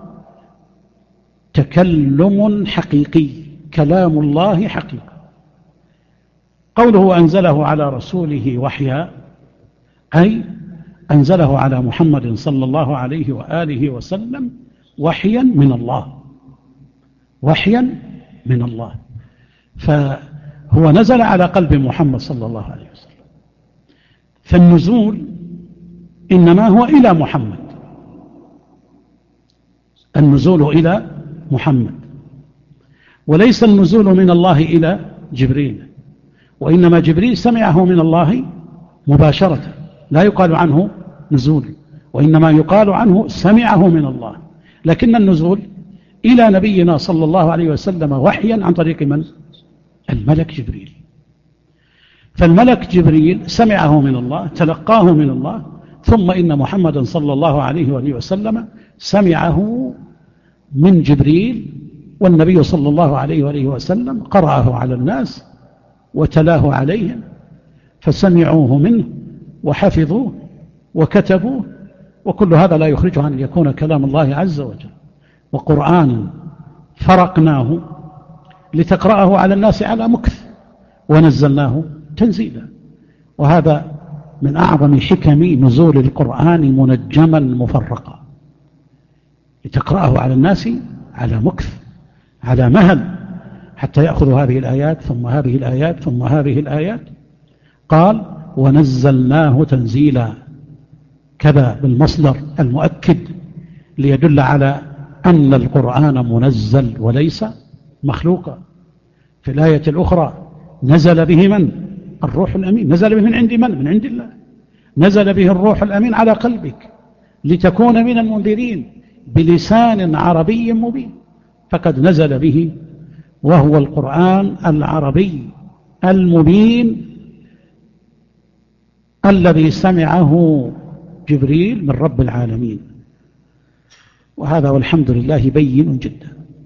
تكلم حقيقي، كلام الله حقيقي. قوله أنزله على رسوله وحيا أي أنزله على محمد صلى الله عليه وآله وسلم وحيا من الله، وحيا من الله، فهو نزل على قلب محمد صلى الله عليه وسلم. فالنزول إنما هو إلى محمد، النزول إلى محمد، وليس النزول من الله إلى جبريل، وإنما جبريل سمعه من الله مباشرة، لا يقال عنه نزول، وإنما يقال عنه سمعه من الله. لكن النزول إلى نبينا صلى الله عليه وسلم وحيا عن طريق من؟ الملك جبريل. فالملك جبريل سمعه من الله، تلقاه من الله، ثم إن محمدا صلى الله عليه وآله وسلم سمعه من جبريل، والنبي صلى الله عليه وآله وسلم قرأه على الناس وتلاه عليهم فسمعوه منه وحفظوه وكتبوه، وكل هذا لا يخرجه عن أن يكون كلام الله عز وجل. وقرآنا فرقناه لتقرأه على الناس على مكث ونزلناه تنزيلا. وهذا من أعظم حكم نزول القرآن منجما مفرقا، لتقرأه على الناس على مكث، على مهل، حتى يأخذ هذه الآيات ثم هذه الآيات ثم هذه الآيات. قال ونزلناه تنزيلا، كذا بالمصدر المؤكد ليدل على أن القرآن منزل وليس مخلوقا. في الآية الأخرى نزل به من؟ الروح الأمين. نزل به من عند من؟ من عند الله. نزل به الروح الأمين على قلبك لتكون من المنذرين بلسان عربي مبين. فقد نزل به وهو القرآن العربي المبين الذي سمعه جبريل من رب العالمين، وهذا والحمد لله بين جدا.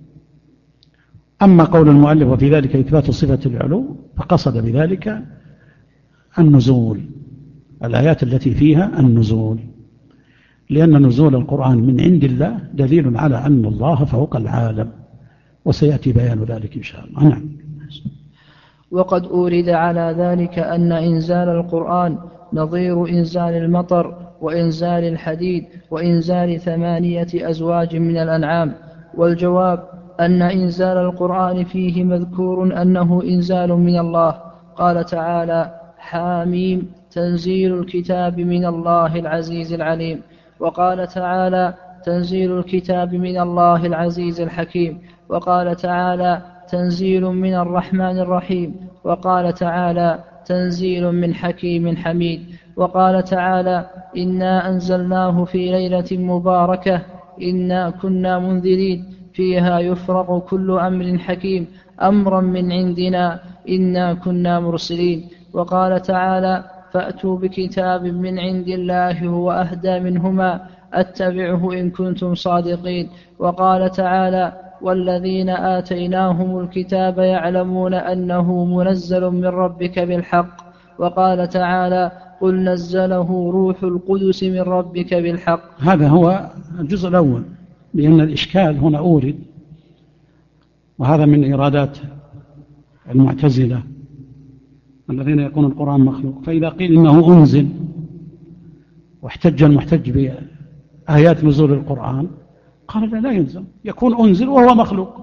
أما قول المؤلف وفي ذلك إثبات صفة العلو فقصد بذلك النزول، الآيات التي فيها النزول، لأن نزول القرآن من عند الله دليل على أن الله فوق العالم، وسيأتي بيان ذلك إن شاء الله. نعم. وقد أورد على ذلك أن إنزال القرآن نظير إنزال المطر وإنزال الحديد وإنزال 8 أزواج من الأنعام. والجواب أن إنزال القرآن فيه مذكور أنه إنزال من الله. قال تعالى: حاميم تنزيل الكتاب من الله العزيز العليم. وقال تعالى: تنزيل الكتاب من الله العزيز الحكيم. وقال تعالى: تنزيل من الرحمن الرحيم. وقال تعالى: تنزيل من حكيم حميد. وقال تعالى: إنا أنزلناه في ليلة مباركة إنا كنا منذرين فيها يفرق كل أمر حكيم أمرا من عندنا إنا كنا مرسلين. وقال تعالى: فأتوا بكتاب من عند الله هو أهدى منهما أتبعه إن كنتم صادقين. وقال تعالى: والذين آتيناهم الكتاب يعلمون أنه منزل من ربك بالحق. وقال تعالى: قل نزله روح القدس من ربك بالحق. هذا هو الجزء الأول، لأن الإشكال هنا أورد، وهذا من إيرادات المعتزلة الذين يقولون القرآن مخلوق. فإذا قيل إنه أنزل واحتج المحتج بآيات نزول القرآن قال لا ينزل، يكون أنزل وهو مخلوق.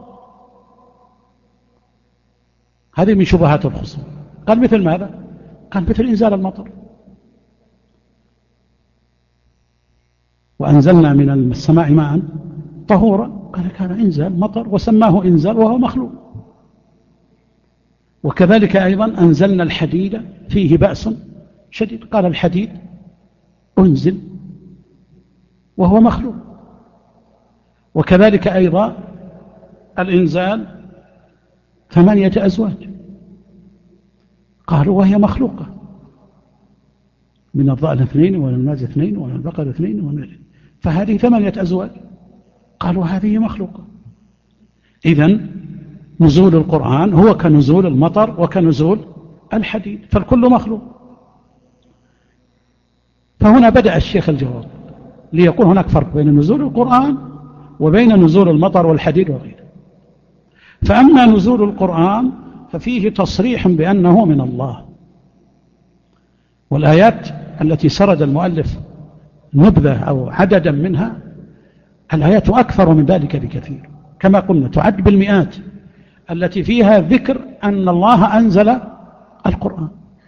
هذه من شبهات الخصوم. قال مثل ماذا؟ قال مثل إنزال المطر. وأنزلنا من السماء ماء طهورا، قال كان إنزال مطر وسماه إنزال وهو مخلوق. وكذلك أيضا أنزلنا الحديد فيه بأس شديد، قال الحديد أنزل وهو مخلوق. وكذلك أيضا الإنزال 8 أزواج، قالوا وهي مخلوقة، من الضأن 2 ومن الماز 2 ومن البقر 2 فهذه 8 أزواج، قالوا هذه مخلوقة. إذن نزول القرآن هو كنزول المطر وكنزول الحديد، فالكل مخلوق. فهنا بدأ الشيخ الجواب ليقول هناك فرق بين نزول القرآن وبين نزول المطر والحديد وغيره. فأما نزول القرآن ففيه تصريح بأنه من الله، والآيات التي سرد المؤلف نبذة أو عددا منها، الآيات أكثر من ذلك بكثير، كما قلنا تعد بالمئات التي فيها ذكر أن الله أنزل القرآن.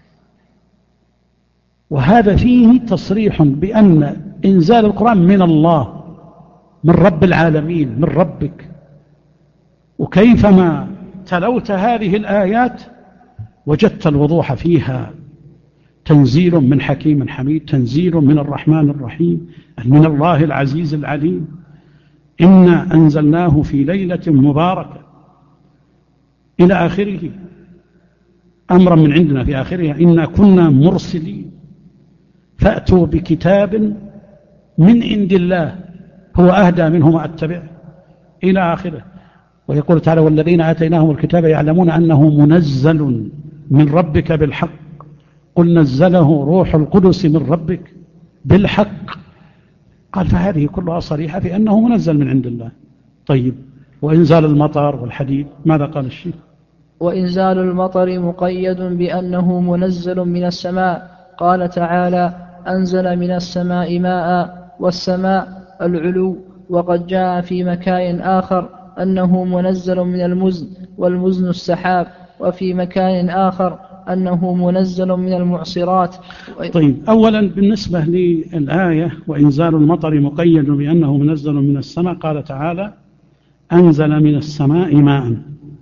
وهذا فيه تصريح بأن إنزال القرآن من الله، من رب العالمين، من ربك. وكيفما تلوت هذه الآيات وجدت الوضوح فيها، تنزيل من حكيم حميد، تنزيل من الرحمن الرحيم، من الله العزيز العليم، إنا أنزلناه في ليلة مباركة إلى آخره، أمرا من عندنا في آخرها إنا كنا مرسلين، فأتوا بكتاب من عند الله هو أهدى منهما أتبعه إلى آخره. ويقول تعالى: والذين آتيناهم الكتاب يعلمون أنه منزل من ربك بالحق قل نزله روح القدس من ربك بالحق. قال فهذه كلها صريحة في أنه منزل من عند الله. طيب، وإنزال المطر والحديد ماذا قال الشيخ؟ وإنزال المطر مقيد بأنه منزل من السماء. قال تعالى: أنزل من السماء ماء، والسماء العلو. وقد جاء في مكان آخر أنه منزل من المزن، والمزن السحاب. وفي مكان آخر أنه منزل من المعصرات. طيب، أولا بالنسبة للآية وإنزال المطر مقيد بأنه منزل من السماء، قال تعالى أنزل من السماء ماء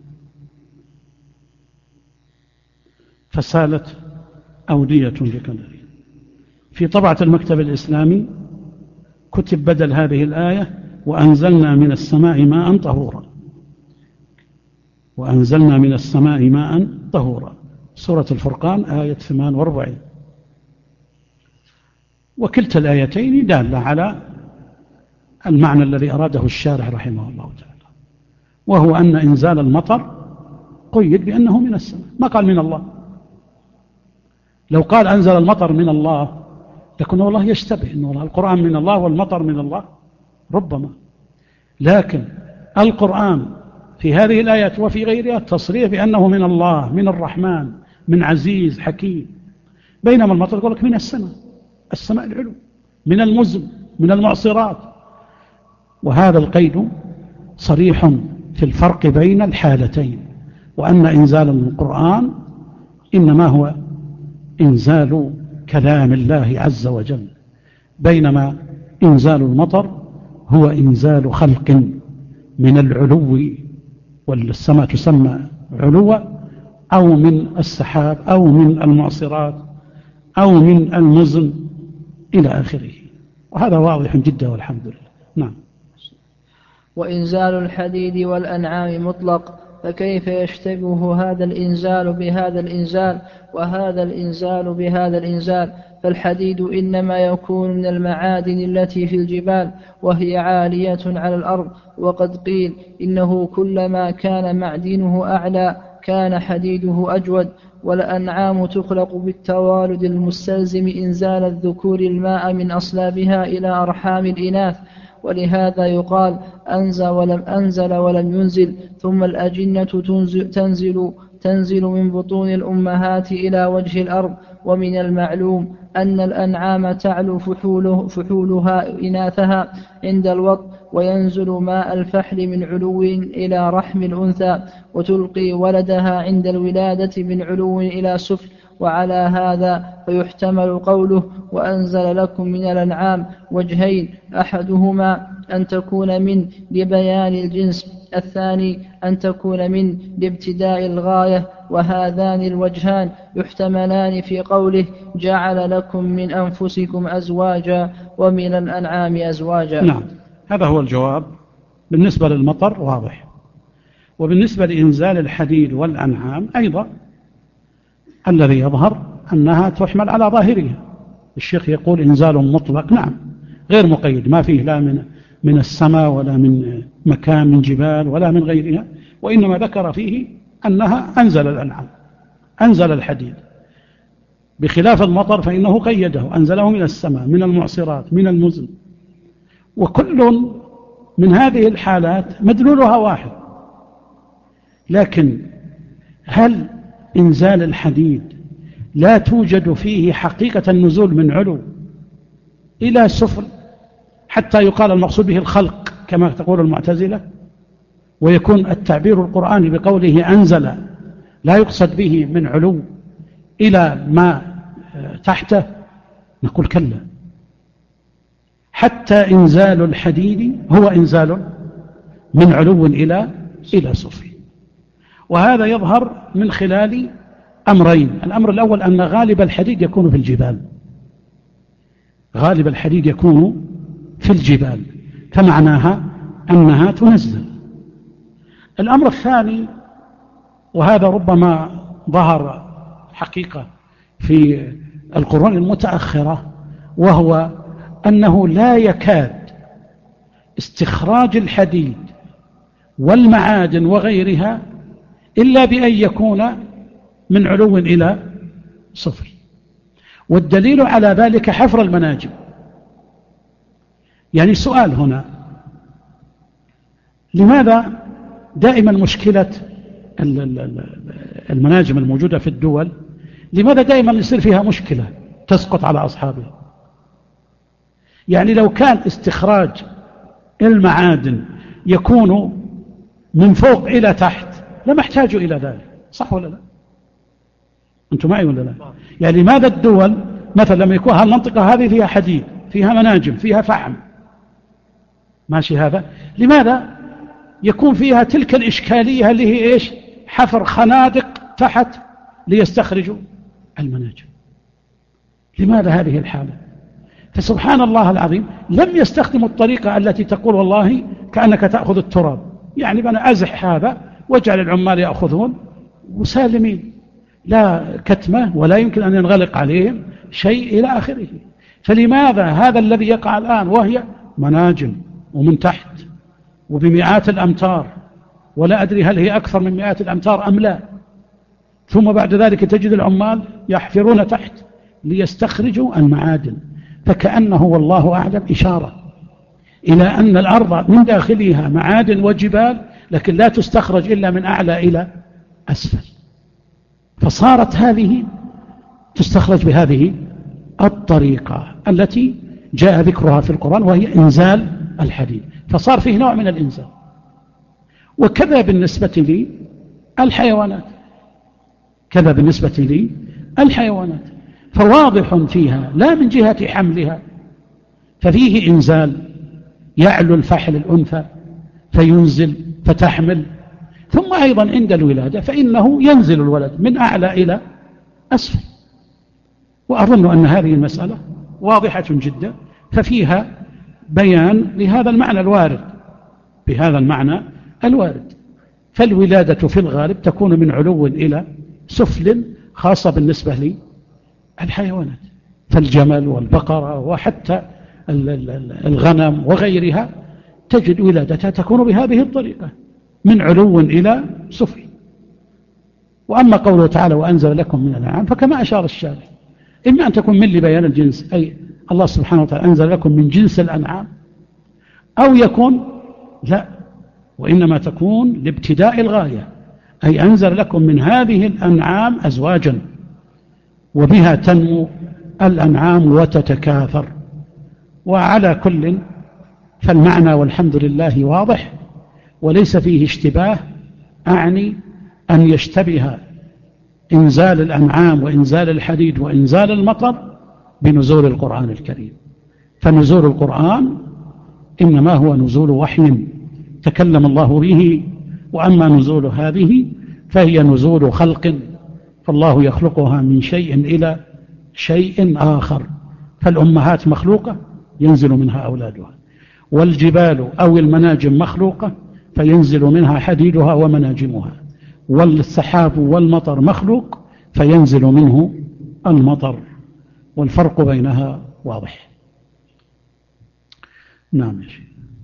فسالت أودية بقدره. في طبعة المكتب الإسلامي كتب بدل هذه الآية وأنزلنا من السماء ماء طهورا، وأنزلنا من السماء ماء طهورا، سورة الفرقان آية 48. وكلتا الآيتين دالة على المعنى الذي أراده الشارح رحمه الله تعالى، وهو أن إنزال المطر قيد بأنه من السماء، ما قال من الله. لو قال أنزل المطر من الله يكون والله يشتبه أن القرآن من الله والمطر من الله ربما، لكن القرآن في هذه الآيات وفي غيرها تصريح بأنه من الله، من الرحمن، من عزيز حكيم، بينما المطر يقول لك من السماء، السماء العلو، من المزن، من المعصرات. وهذا القيد صريح في الفرق بين الحالتين، وأن إنزال القرآن إنما هو إنزال كلام الله عز وجل، بينما إنزال المطر هو إنزال خلق من العلو، والسماء تسمى علوا، أو من السحاب أو من المعصرات أو من المزن إلى آخره. وهذا واضح جدا والحمد لله. نعم. وإنزال الحديد والأنعام مطلق، فكيف يشتبه هذا الإنزال بهذا الإنزال وهذا الإنزال بهذا الإنزال؟ فالحديد إنما يكون من المعادن التي في الجبال وهي عالية على الأرض، وقد قيل إنه كلما كان معدنه أعلى كان حديده أجود. والأنعام تخلق بالتوالد المستلزم إنزال الذكور الماء من أصلابها إلى أرحام الإناث، ولهذا يقال أنزل ولم ينزل. ثم الأجنة تنزل من بطون الأمهات إلى وجه الأرض. ومن المعلوم أن الأنعام تعلو فحولها إناثها عند الوط، وينزل ماء الفحل من علو إلى رحم الأنثى، وتلقي ولدها عند الولادة من علو إلى سفل. وعلى هذا فيحتمل قوله وأنزل لكم من الأنعام وجهين: أحدهما أن تكون من لبيان الجنس، الثاني أن تكون من لابتداء الغاية. وهذان الوجهان يحتملان في قوله جعل لكم من أنفسكم أزواجا ومن الأنعام أزواجا. نعم، هذا هو الجواب بالنسبة للمطر واضح. وبالنسبة لإنزال الحديد والأنعام أيضا الذي يظهر أنها تحمل على ظاهرها. الشيخ يقول إنزال مطلق، نعم، غير مقيد، ما فيه لا من السماء ولا من مكان من جبال ولا من غيرها، وإنما ذكر فيه أنها أنزل الأنعام، أنزل الحديد، بخلاف المطر فإنه قيده، أنزله من السماء، من المعصرات، من المزن. وكل من هذه الحالات مدلولها واحد. لكن هل إنزال الحديد لا توجد فيه حقيقة النزول من علو إلى سفل حتى يقال المقصود به الخلق كما تقول المعتزلة، ويكون التعبير القرآني بقوله أنزل لا يقصد به من علو إلى ما تحته؟ نقول كلا، حتى إنزال الحديد هو إنزال من علو إلى سفل. وهذا يظهر من خلال أمرين: الأمر الأول أن غالب الحديد يكون في الجبال، غالب الحديد يكون في الجبال، فمعناها أنها تنزل. الأمر الثاني، وهذا ربما ظهر حقيقة في القرون المتأخرة، وهو أنه لا يكاد استخراج الحديد والمعادن وغيرها إلا بأن يكون من علو إلى سفل. والدليل على ذلك حفر المناجم. يعني سؤال هنا: لماذا دائما مشكلة المناجم الموجودة في الدول، لماذا دائما يصير فيها مشكلة تسقط على أصحابها؟ يعني لو كان استخراج المعادن يكون من فوق إلى تحت لما احتاجوا إلى ذلك، صح ولا لا؟ أنتم معي ولا لا؟ يعني لماذا الدول مثلا لما يكون المنطقة هذه فيها حديد، فيها مناجم، فيها فحم، ماشي هذا، لماذا يكون فيها تلك الإشكالية اللي هي إيش؟ حفر خنادق تحت ليستخرجوا المناجم. لماذا هذه الحالة؟ فسبحان الله العظيم لم يستخدموا الطريقة التي تقول والله كأنك تأخذ التراب، يعني أنا أزح هذا واجعل العمال يأخذون مسالمين، لا كتمة ولا يمكن أن ينغلق عليهم شيء إلى آخره. فلماذا هذا الذي يقع الآن وهي مناجم ومن تحت وبمئات الأمتار، ولا أدري هل هي أكثر من مئات الأمتار أم لا، ثم بعد ذلك تجد العمال يحفرون تحت ليستخرجوا المعادن، فكأنه والله أعلم إشارة إلى أن الأرض من داخلها معادن وجبال، لكن لا تستخرج إلا من أعلى إلى أسفل، فصارت هذه تستخرج بهذه الطريقة التي جاء ذكرها في القرآن، وهي إنزال الحديد، فصار فيه نوع من الإنزال. وكذا بالنسبة لي الحيوانات، كذا بالنسبة لي الحيوانات، فواضح فيها لا من جهة حملها ففيه إنزال، يعلو الفحل الأنثى فينزل فتحمل، ثم أيضا عند الولادة فإنه ينزل الولد من أعلى إلى أسفل. وأظن أن هذه المسألة واضحة جدا، ففيها بيان لهذا المعنى الوارد، بهذا المعنى الوارد. فالولادة في الغالب تكون من علو إلى سفل، خاصة بالنسبة للحيوانات، فالجمل والبقرة وحتى الغنم وغيرها تجد ولادتها تكون بهذه الطريقة من علو إلى سفل. وأما قوله تعالى وأنزل لكم من الأنعام فكما أشار الشارع، إما أن تكون من لبيان الجنس، أي الله سبحانه وتعالى أنزل لكم من جنس الأنعام، أو يكون لا، وإنما تكون لابتداء الغاية، أي أنزل لكم من هذه الأنعام أزواجا وبها تنمو الأنعام وتتكاثر. وعلى كل فالمعنى والحمد لله واضح وليس فيه اشتباه، أعني أن يشتبه إنزال الأنعام وإنزال الحديد وإنزال المطر بنزول القرآن الكريم. فنزول القرآن إنما هو نزول وحي تكلم الله به، وأما نزول هذه فهي نزول خلق، فالله يخلقها من شيء إلى شيء آخر. فالأمهات مخلوقة ينزل منها أولادها، والجبال أو المناجم مخلوقة فينزل منها حديدها ومناجمها، والسحاب والمطر مخلوق فينزل منه المطر، والفرق بينها واضح. نعم يا شيخ.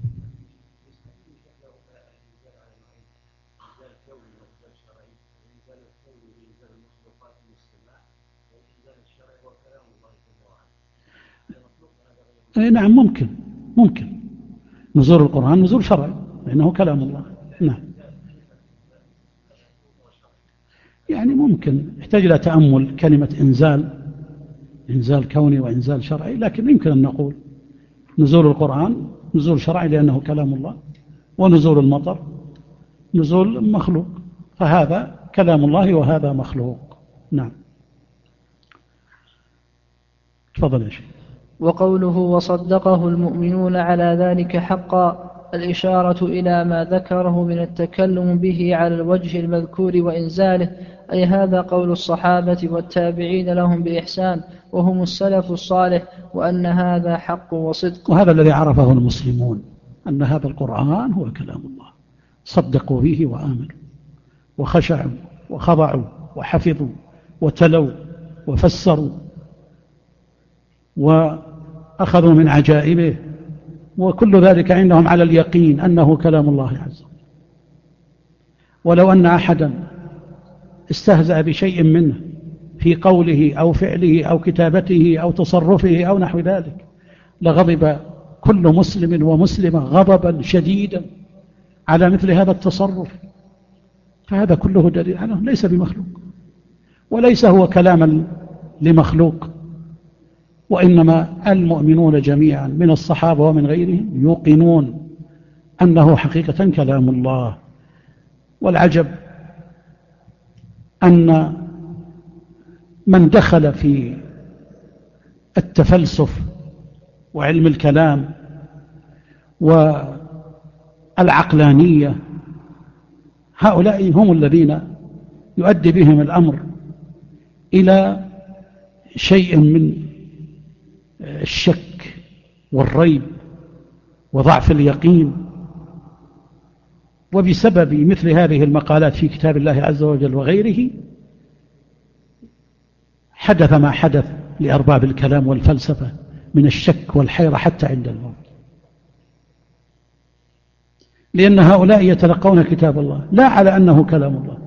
نعم ممكن نزول القرآن نزول شرعي لأنه كلام الله. نعم يعني ممكن يحتاج إلى تأمل كلمة إنزال كوني وإنزال شرعي، لكن يمكن أن نقول نزول القرآن نزول شرعي لأنه كلام الله، ونزول المطر نزول مخلوق، فهذا كلام الله وهذا مخلوق. نعم تفضل يا شيخ. وقوله وصدقه المؤمنون على ذلك حقا، الإشارة إلى ما ذكره من التكلم به على الوجه المذكور وإنزاله، أي هذا قول الصحابة والتابعين لهم بإحسان وهم السلف الصالح، وأن هذا حق وصدق. وهذا الذي عرفه المسلمون، أن هذا القرآن هو كلام الله، صدقوا به وآمنوا وخشعوا وخضعوا وحفظوا وتلوا وفسروا وأخذوا من عجائبه، وكل ذلك عندهم على اليقين أنه كلام الله عز وجل. ولو أن أحدا استهزأ بشيء منه في قوله أو فعله أو كتابته أو تصرفه أو نحو ذلك لغضب كل مسلم ومسلمة غضبا شديدا على مثل هذا التصرف، فهذا كله دليل على أنه ليس بمخلوق، وليس هو كلاما لمخلوق، وإنما المؤمنون جميعا من الصحابة ومن غيرهم يوقنون أنه حقيقة كلام الله. والعجب أن من دخل في التفلسف وعلم الكلام والعقلانية، هؤلاء هم الذين يؤدي بهم الأمر إلى شيء من الشك والريب وضعف اليقين. وبسبب مثل هذه المقالات في كتاب الله عز وجل وغيره حدث ما حدث لأرباب الكلام والفلسفة من الشك والحيرة حتى عند الموت، لأن هؤلاء يتلقون كتاب الله لا على أنه كلام الله،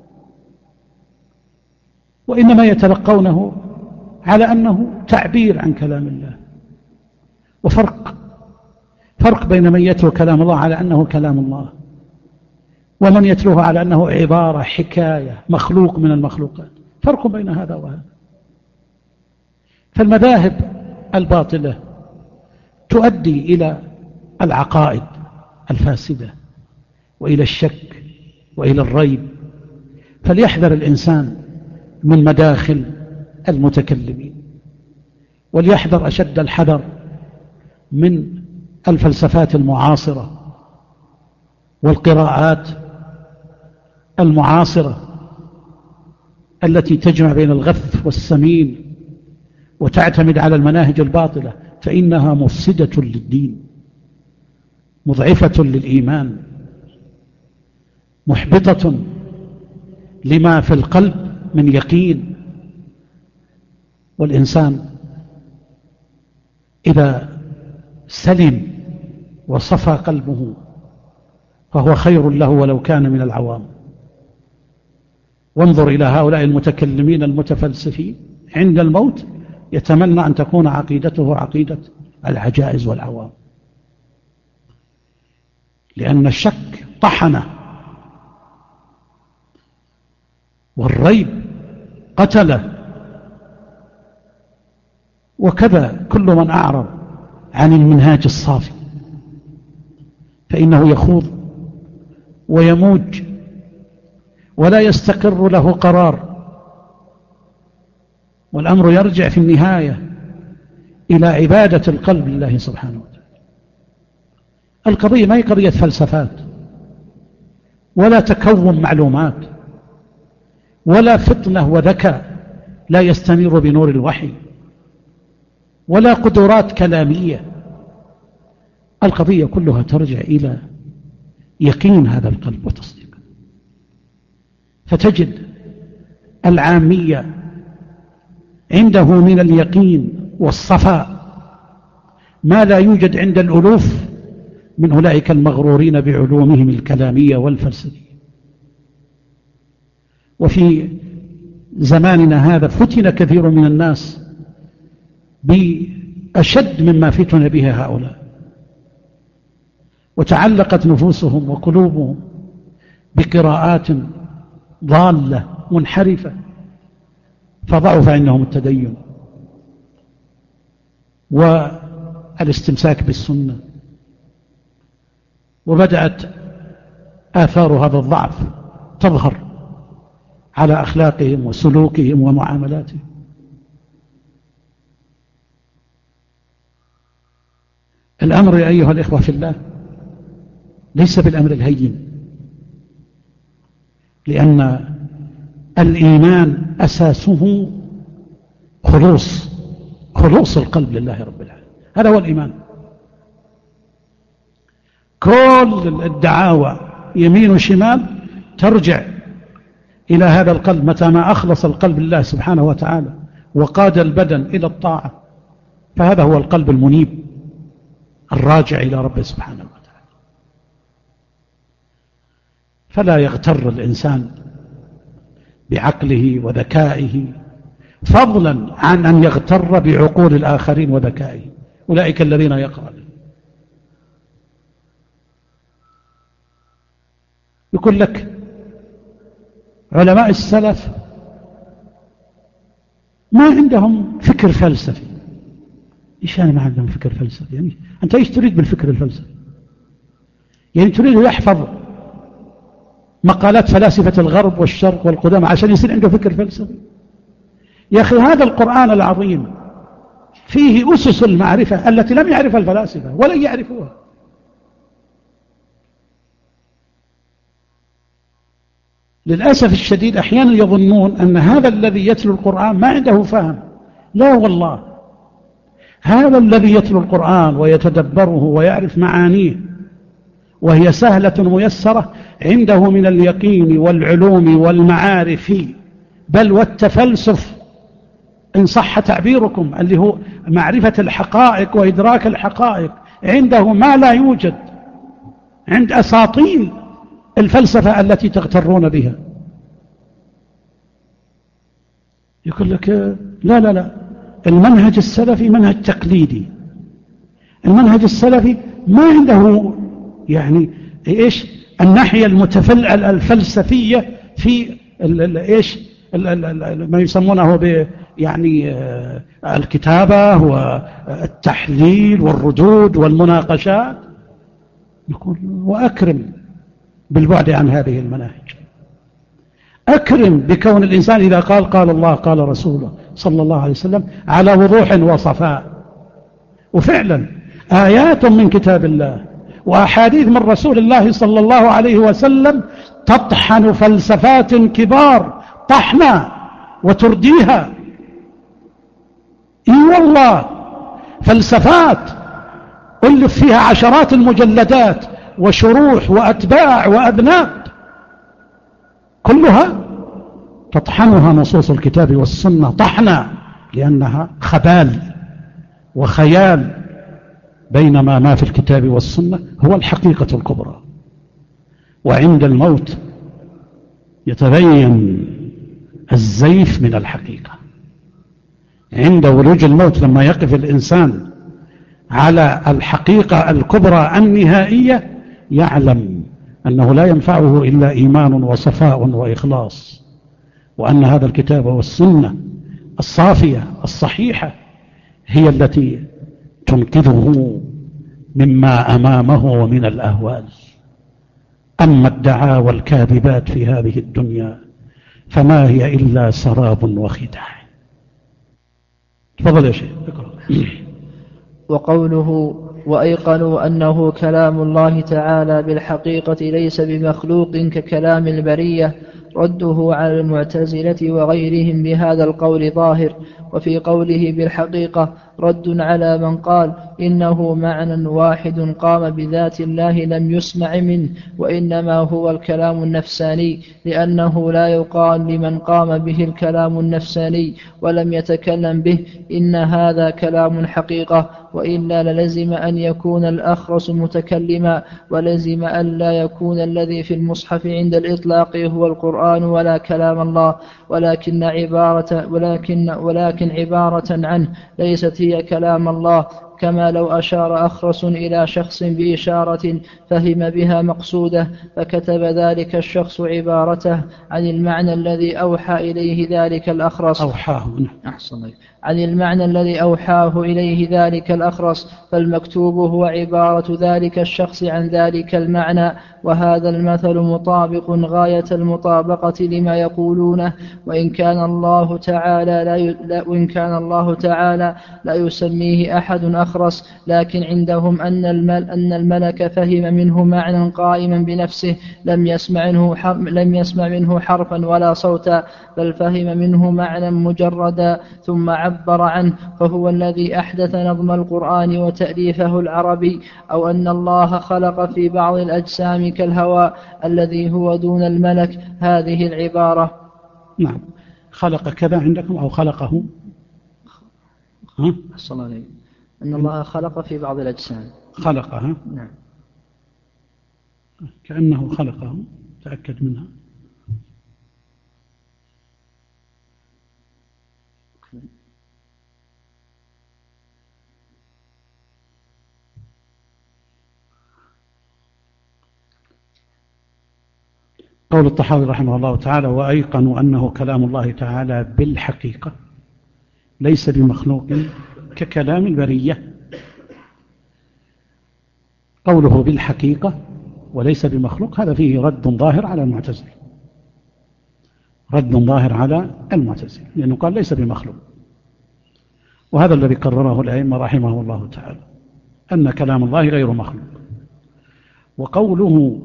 وإنما يتلقونه على أنه تعبير عن كلام الله. فرق بين من يتلو كلام الله على أنه كلام الله ومن يتلوه على أنه عبارة حكاية مخلوق من المخلوقات، فرق بين هذا وهذا. فالمذاهب الباطلة تؤدي إلى العقائد الفاسدة وإلى الشك وإلى الريب. فليحذر الإنسان من مداخل المتكلمين، وليحذر أشد الحذر من الفلسفات المعاصرة والقراءات المعاصرة التي تجمع بين الغث والسمين وتعتمد على المناهج الباطلة، فإنها مفسدة للدين، مضعفة للإيمان، محبطة لما في القلب من يقين. والإنسان إذا سلم وصفى قلبه فهو خير له ولو كان من العوام. وانظر إلى هؤلاء المتكلمين المتفلسفين عند الموت يتمنى أن تكون عقيدته عقيدة العجائز والعوام، لأن الشك طحنه والريب قتله. وكذا كل من أعرض عن المنهاج الصافي فإنه يخوض ويموج ولا يستقر له قرار، والأمر يرجع في النهاية إلى عبادة القلب لله سبحانه وتعالى. القضية ما هي قضية فلسفات ولا تكون معلومات ولا فطنة وذكاء لا يستنير بنور الوحي ولا قدرات كلامية. القضية كلها ترجع إلى يقين هذا القلب وتصديقه. فتجد العامية عنده من اليقين والصفاء ما لا يوجد عند الألوف من أولئك المغرورين بعلومهم الكلامية والفلسفية. وفي زماننا هذا فتن كثير من الناس بأشد مما فتن به هؤلاء، وتعلقت نفوسهم وقلوبهم بقراءات ضالة منحرفة، فضعف عندهم التدين والاستمساك بالسنة، وبدأت آثار هذا الضعف تظهر على أخلاقهم وسلوكهم ومعاملاتهم. الأمر يا أيها الإخوة في الله ليس بالأمر الهين، لأن الإيمان أساسه خلوص القلب لله رب العالمين. هذا هو الإيمان. كل الدعاوى يمين وشمال ترجع إلى هذا القلب. متى ما أخلص القلب لله سبحانه وتعالى وقاد البدن إلى الطاعة فهذا هو القلب المنيب الراجع إلى ربه سبحانه وتعالى. فلا يغتر الإنسان بعقله وذكائه، فضلا عن أن يغتر بعقول الآخرين وذكائهم، أولئك الذين يقرأ. يقول لك علماء السلف ما عندهم فكر فلسفي. إيش يعني ما عندهم فكر فلسفي؟ يعني أنت إيش تريد بالفكر الفلسفي؟ يعني تريد يحفظ مقالات فلاسفة الغرب والشرق والقدامى عشان يصير عنده فكر فلسفي؟ يا أخي هذا القرآن العظيم فيه أسس المعرفة التي لم يعرفها الفلاسفة ولن يعرفوها. للأسف الشديد أحيانا يظنون أن هذا الذي يتلو القرآن ما عنده فهم. لا والله، هذا الذي يتلو القرآن ويتدبره ويعرف معانيه وهي سهلة ميسرة عنده من اليقين والعلوم والمعارف بل والتفلسف إن صح تعبيركم، اللي هو معرفة الحقائق وإدراك الحقائق، عنده ما لا يوجد عند أساطين الفلسفة التي تغترون بها. يقول لك لا لا لا، المنهج السلفي منهج تقليدي. المنهج السلفي ما عنده يعني إيش الناحية الفلسفية في إيش ما يسمونه يعني الكتابة والتحليل والردود والمناقشات. يقول وأكرم بالبعد عن هذه المناهج، أكرم بكون الإنسان إذا قال الله قال رسوله صلى الله عليه وسلم على وضوح وصفاء. وفعلا آيات من كتاب الله وأحاديث من رسول الله صلى الله عليه وسلم تطحن فلسفات كبار طحنا وترديها. إي والله، فلسفات ألف فيها عشرات المجلدات وشروح وأتباع وأبناء، كلها تطحنها نصوص الكتاب والسنة طحنا، لأنها خبال وخيال، بينما ما في الكتاب والسنة هو الحقيقة الكبرى. وعند الموت يتبين الزيف من الحقيقة. عند ولوج الموت لما يقف الإنسان على الحقيقة الكبرى النهائية يعلم أنه لا ينفعه إلا إيمان وصفاء وإخلاص، وأن هذا الكتاب والسنة الصافية الصحيحة هي التي تنقذه مما أمامه ومن الأهوال. أما الدعاوى والكاذبات في هذه الدنيا فما هي إلا سراب وخداع. تفضل يا شيخ اقرأ. وقوله وأيقنوا أنه كلام الله تعالى بالحقيقة ليس بمخلوق ككلام البرية، رده على المعتزلة وغيرهم بهذا القول ظاهر. وفي قوله بالحقيقة رد على من قال إنه معنى واحد قام بذات الله لم يسمع منه، وإنما هو الكلام النفساني، لأنه لا يقال لمن قام به الكلام النفساني ولم يتكلم به إن هذا كلام حقيقة، وإلا للزم أن يكون الأخرس متكلما، ولزم أن لا يكون الذي في المصحف عند الإطلاق هو القرآن ولا كلام الله، ولكن عبارة عنه ليست هي كلام الله، كما لو أشار أخرس إلى شخص بإشارة فهم بها مقصوده فكتب ذلك الشخص عبارته عن المعنى الذي أوحى إليه ذلك الأخرس عن المعنى الذي أوحاه إليه ذلك الأخرس، فالمكتوب هو عبارة ذلك الشخص عن ذلك المعنى. وهذا المثل مطابق غاية المطابقة لما يقولونه، وإن كان الله تعالى لا يسميه أحد أخرس، لكن عندهم أن الملك فهم منه معنى قائما بنفسه لم يسمع منه حرفا ولا صوتا، بل فهم منه معنى مجردا ثم عبر عنه، فهو الذي أحدث نظم القرآن وتأليفه العربي. أو أن الله خلق في بعض الأجسام كالهواء الذي هو دون الملك هذه العبارة. نعم، خلق كذا عندكم أو خلقه؟ أصل عليه أن الله خلق في بعض الأجسام. خلقها؟ نعم، كأنه خلقه، تأكد منها. قول الطحاوي رحمه الله تعالى وأيقنوا أنه كلام الله تعالى بالحقيقة ليس بمخلوق ككلام البرية. قوله بالحقيقة وليس بمخلوق هذا فيه رد ظاهر على المعتزلة، رد ظاهر على المعتزلة، لأنه قال ليس بمخلوق. وهذا الذي قرره الأئمة رحمه الله تعالى، أن كلام الله غير مخلوق. وقوله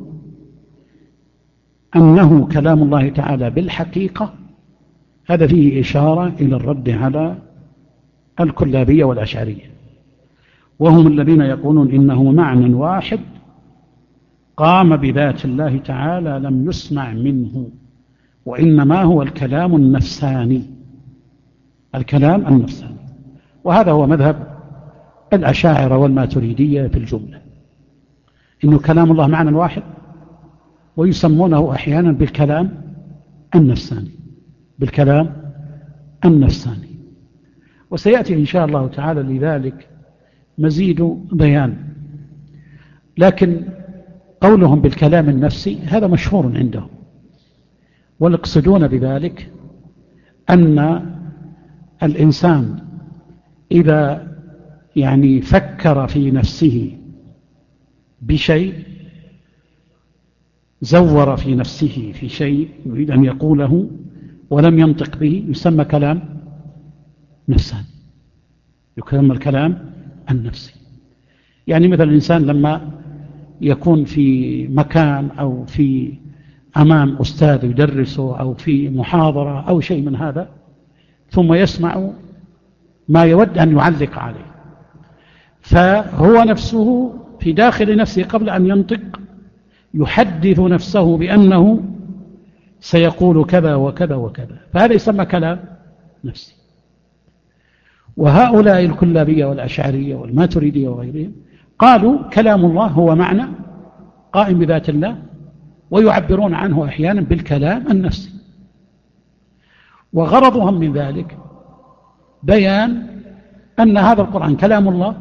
أنه كلام الله تعالى بالحقيقة، هذا فيه إشارة إلى الرد على الكلابية والأشعرية، وهم الذين يقولون إنه معنى واحد قام بذات الله تعالى لم يسمع منه، وإنما هو الكلام النفساني، الكلام النفساني. وهذا هو مذهب الأشاعرة والماتريدية في الجملة، إنه كلام الله معنى واحد، ويسمونه أحيانا بالكلام النفساني، بالكلام النفساني. وسيأتي إن شاء الله تعالى لذلك مزيد بيان. لكن قولهم بالكلام النفسي هذا مشهور عندهم، ويقصدون بذلك أن الإنسان إذا يعني فكر في نفسه بشيء، زور في نفسه في شيء يريد أن يقوله ولم ينطق به، يسمى كلام نفساني، يسمى الكلام النفسي. يعني مثل الإنسان لما يكون في مكان أو في أمام أستاذ يدرسه أو في محاضرة أو شيء من هذا، ثم يسمع ما يود أن يعلق عليه، فهو نفسه في داخل نفسه قبل أن ينطق يحدث نفسه بأنه سيقول كذا وكذا وكذا، فهذا يسمى كلام نفسي. وهؤلاء الكلابية والأشعرية والماتريدية وغيرهم قالوا كلام الله هو معنى قائم بذات الله، ويعبرون عنه أحيانا بالكلام النفسي. وغرضهم من ذلك بيان أن هذا القرآن كلام الله،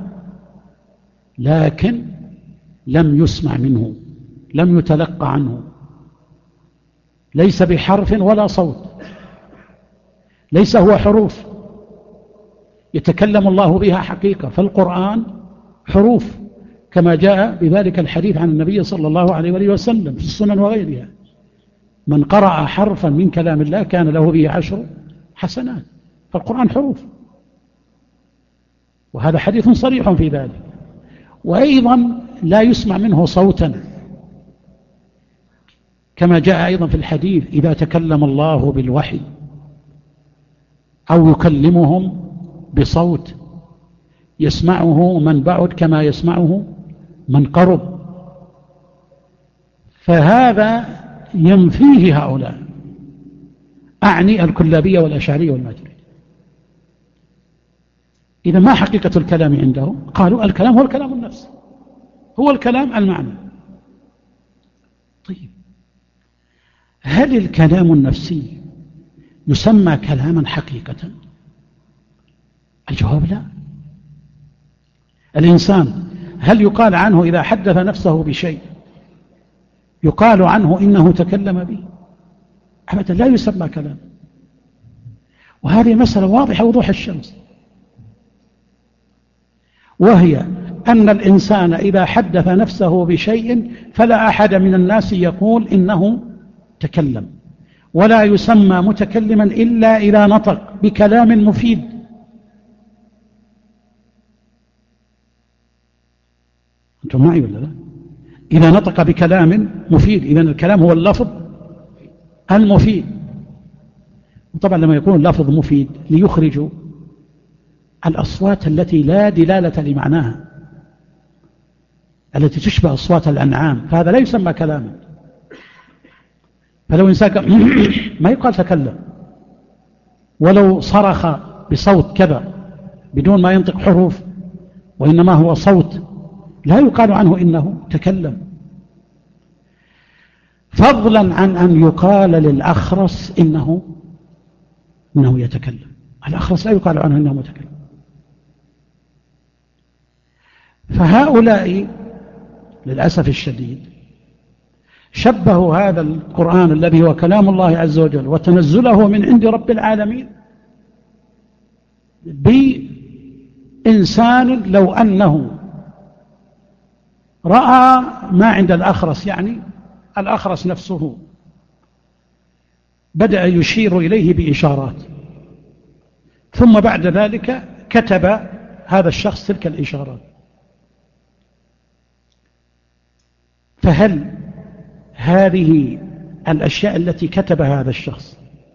لكن لم يسمع منه، لم يتلقى عنه، ليس بحرف ولا صوت، ليس هو حروف يتكلم الله بها حقيقة، فالقرآن حروف كما جاء بذلك الحديث عن النبي صلى الله عليه وآله وسلم في السنن وغيرها: من قرأ حرفا من كلام الله كان له به 10 حسنات. فالقرآن حروف، وهذا حديث صريح في ذلك. وأيضا لا يسمع منه صوتا، كما جاء أيضا في الحديث: إذا تكلم الله بالوحي أو يكلمهم بصوت يسمعه من بعد كما يسمعه من قرب. فهذا ينفيه هؤلاء، أعني الكلابية والأشعرية والماتريدية. إذا ما حقيقة الكلام عندهم؟ قالوا الكلام هو الكلام النفسي، هو الكلام المعنى. طيب، هل الكلام النفسي يسمى كلاما حقيقة؟ الجواب لا. الإنسان هل يقال عنه إذا حدث نفسه بشيء يقال عنه إنه تكلم به؟ أبدا، لا يسمى كلام. وهذه مسألة واضحة وضوح الشمس، وهي أن الإنسان إذا حدث نفسه بشيء فلا أحد من الناس يقول إنه تكلم، ولا يسمى متكلما إلا إذا نطق بكلام مفيد. أنتم معي ولا لا؟ إذا نطق بكلام مفيد، إذن الكلام هو اللفظ المفيد. وطبعا لما يكون اللفظ مفيد ليخرجوا الأصوات التي لا دلالة لمعناها، التي تشبه أصوات الأنعام، فهذا لا يسمى كلاما. فلو إنسان ما يقال تكلم، ولو صرخ بصوت كذا بدون ما ينطق حروف وإنما هو صوت لا يقال عنه إنه تكلم. فضلا عن أن يقال للأخرس إنه يتكلم، الأخرس لا يقال عنه إنه متكلم. فهؤلاء للأسف الشديد شبهوا هذا القرآن الذي هو كلام الله عز وجل وتنزله من عند رب العالمين بإنسان لو أنه رأى ما عند الأخرس، يعني الأخرس نفسه بدأ يشير إليه بإشارات، ثم بعد ذلك كتب هذا الشخص تلك الإشارات. فهل هذه الأشياء التي كتبها هذا الشخص،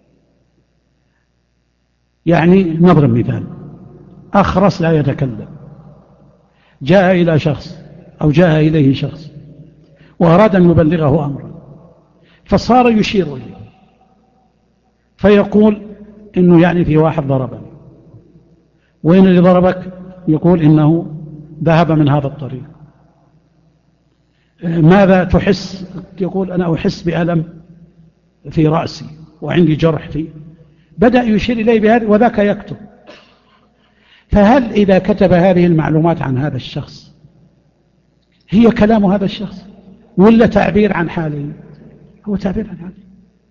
يعني نضرب مثال، أخرس لا يتكلم، جاء إلى شخص أو جاء إليه شخص وأراد أن يبلغه أمرا، فصار يشير إليه فيقول إنه يعني في واحد ضربني، وين اللي ضربك؟ يقول إنه ذهب من هذا الطريق. ماذا تحس؟ يقول أنا أحس بألم في رأسي وعندي جرح فيه. بدأ يشير إليه بهذا وذاك يكتب. فهل إذا كتب هذه المعلومات عن هذا الشخص هي كلام هذا الشخص ولا تعبير عن حاله؟ هو تعبير عن حاله.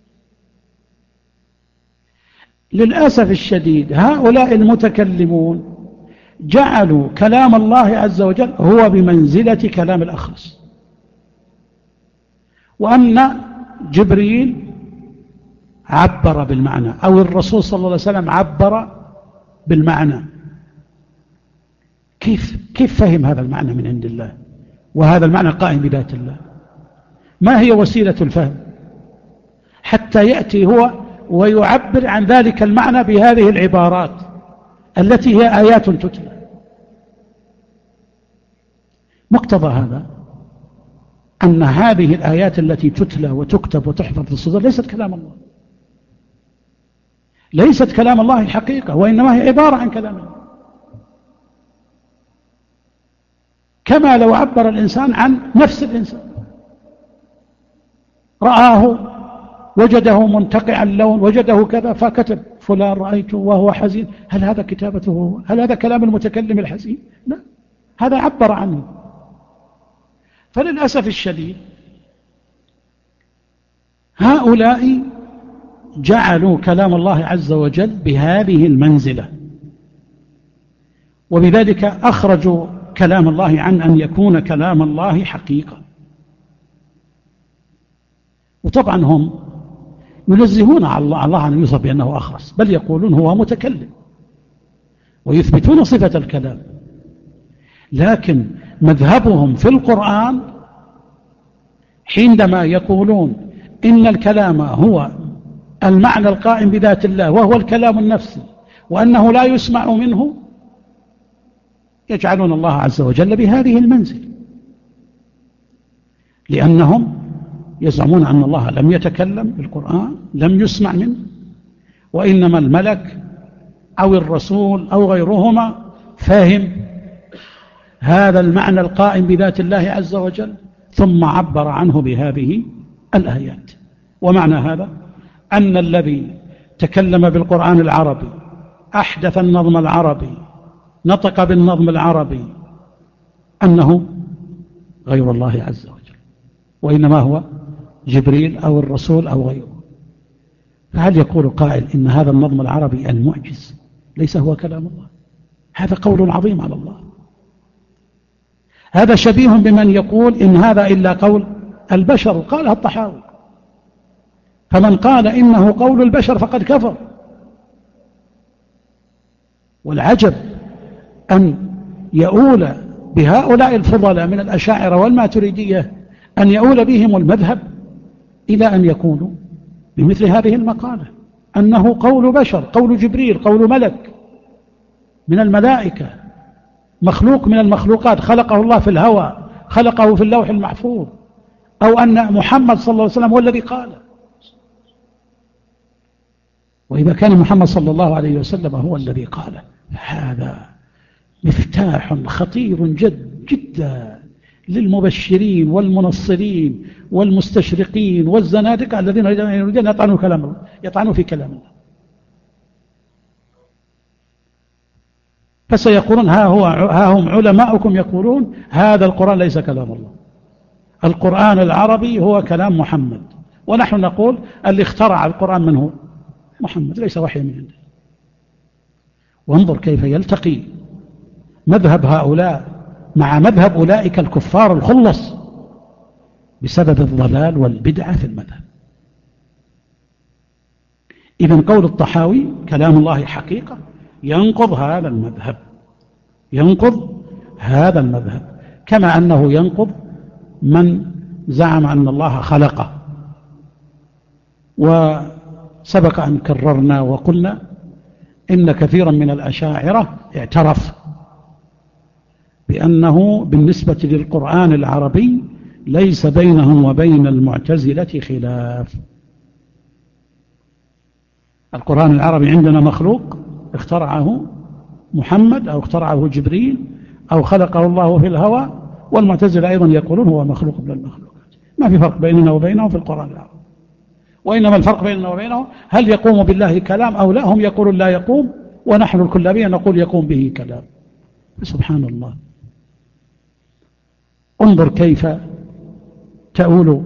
للأسف الشديد هؤلاء المتكلمون جعلوا كلام الله عز وجل هو بمنزلة كلام الأخرس، وأن جبريل عبر بالمعنى أو الرسول صلى الله عليه وسلم عبر بالمعنى. كيف فهم هذا المعنى من عند الله وهذا المعنى قائم بذات الله؟ ما هي وسيلة الفهم حتى يأتي هو ويعبر عن ذلك المعنى بهذه العبارات التي هي آيات تتلى؟ مقتضى هذا أن هذه الآيات التي تتلى وتكتب وتحفظ في الصدور ليست كلام الله، ليست كلام الله الحقيقة، وإنما هي عبارة عن كلام الله. كما لو عبر الإنسان عن نفس الإنسان، رآه وجده منتقع اللون، وجده كذا فكتب فلان رأيته وهو حزين. هل هذا كتابته هو؟ هل هذا كلام المتكلم الحزين؟ لا، هذا عبر عنه. فللأسف الشديد هؤلاء جعلوا كلام الله عز وجل بهذه المنزلة، وبذلك أخرجوا كلام الله عن أن يكون كلام الله حقيقة. وطبعا هم ينزهون على الله عن يوصف بأنه أخرس، بل يقولون هو متكلم ويثبتون صفة الكلام. لكن مذهبهم في القرآن حينما يقولون إن الكلام هو المعنى القائم بذات الله وهو الكلام النفسي وأنه لا يسمع منه، يجعلون الله عز وجل بهذه المنزل، لأنهم يزعمون أن الله لم يتكلم بالقرآن، لم يسمع منه، وإنما الملك أو الرسول أو غيرهما فهم هذا المعنى القائم بذات الله عز وجل ثم عبر عنه بهذه الآيات. ومعنى هذا أن الذي تكلم بالقرآن العربي، أحدث النظم العربي، نطق بالنظم العربي، أنه غير الله عز وجل، وإنما هو جبريل أو الرسول أو غيره. فهل يقول قائل إن هذا النظم العربي المعجز ليس هو كلام الله؟ هذا قول عظيم على الله. هذا شبيه بمن يقول إن هذا إلا قول البشر، قالها الطحاوي، فمن قال إنه قول البشر فقد كفر. والعجب أن يؤول بهؤلاء الفضلاء من الأشاعرة والماتريدية أن يؤول بهم المذهب إلى أن يكونوا بمثل هذه المقالة، أنه قول بشر، قول جبريل، قول ملك من الملائكة، مخلوق من المخلوقات، خلقه الله في الهوى، خلقه في اللوح المحفوظ، أو أن محمد صلى الله عليه وسلم هو الذي قاله. وإذا كان محمد صلى الله عليه وسلم هو الذي قاله، هذا مفتاح خطير جدا للمبشرين والمنصرين والمستشرقين والزنادقة الذين يريدون يطعنوا كلام الله، يطعنوا في كلام الله. فسيقولون ها هم علماؤكم يقولون هذا القرآن ليس كلام الله، القرآن العربي هو كلام محمد، ونحن نقول اللي اخترع القرآن من هو؟ محمد، ليس وحي من عنده. وانظر كيف يلتقي مذهب هؤلاء مع مذهب أولئك الكفار الخلص بسبب الضلال والبدعة في المذهب. إذن قول الطحاوي كلام الله حقيقة ينقض هذا المذهب، ينقض هذا المذهب، كما أنه ينقض من زعم أن الله خلقه. وسبق أن كررنا وقلنا إن كثيرا من الأشاعرة اعترف بأنه بالنسبة للقرآن العربي ليس بينهم وبين المعتزلة خلاف. القرآن العربي عندنا مخلوق اخترعه محمد أو اخترعه جبريل أو خلقه الله في الهوى، والمعتزلة أيضا يقولون هو مخلوق من المخلوقات. ما في فرق بيننا وبينهم في القرآن العربي، وإنما الفرق بيننا وبينهم هل يقوم بالله كلام أو لا. هم يقولون لا يقوم، ونحن الكلابية نقول يقوم به كلام. سبحان الله. انظر كيف تؤول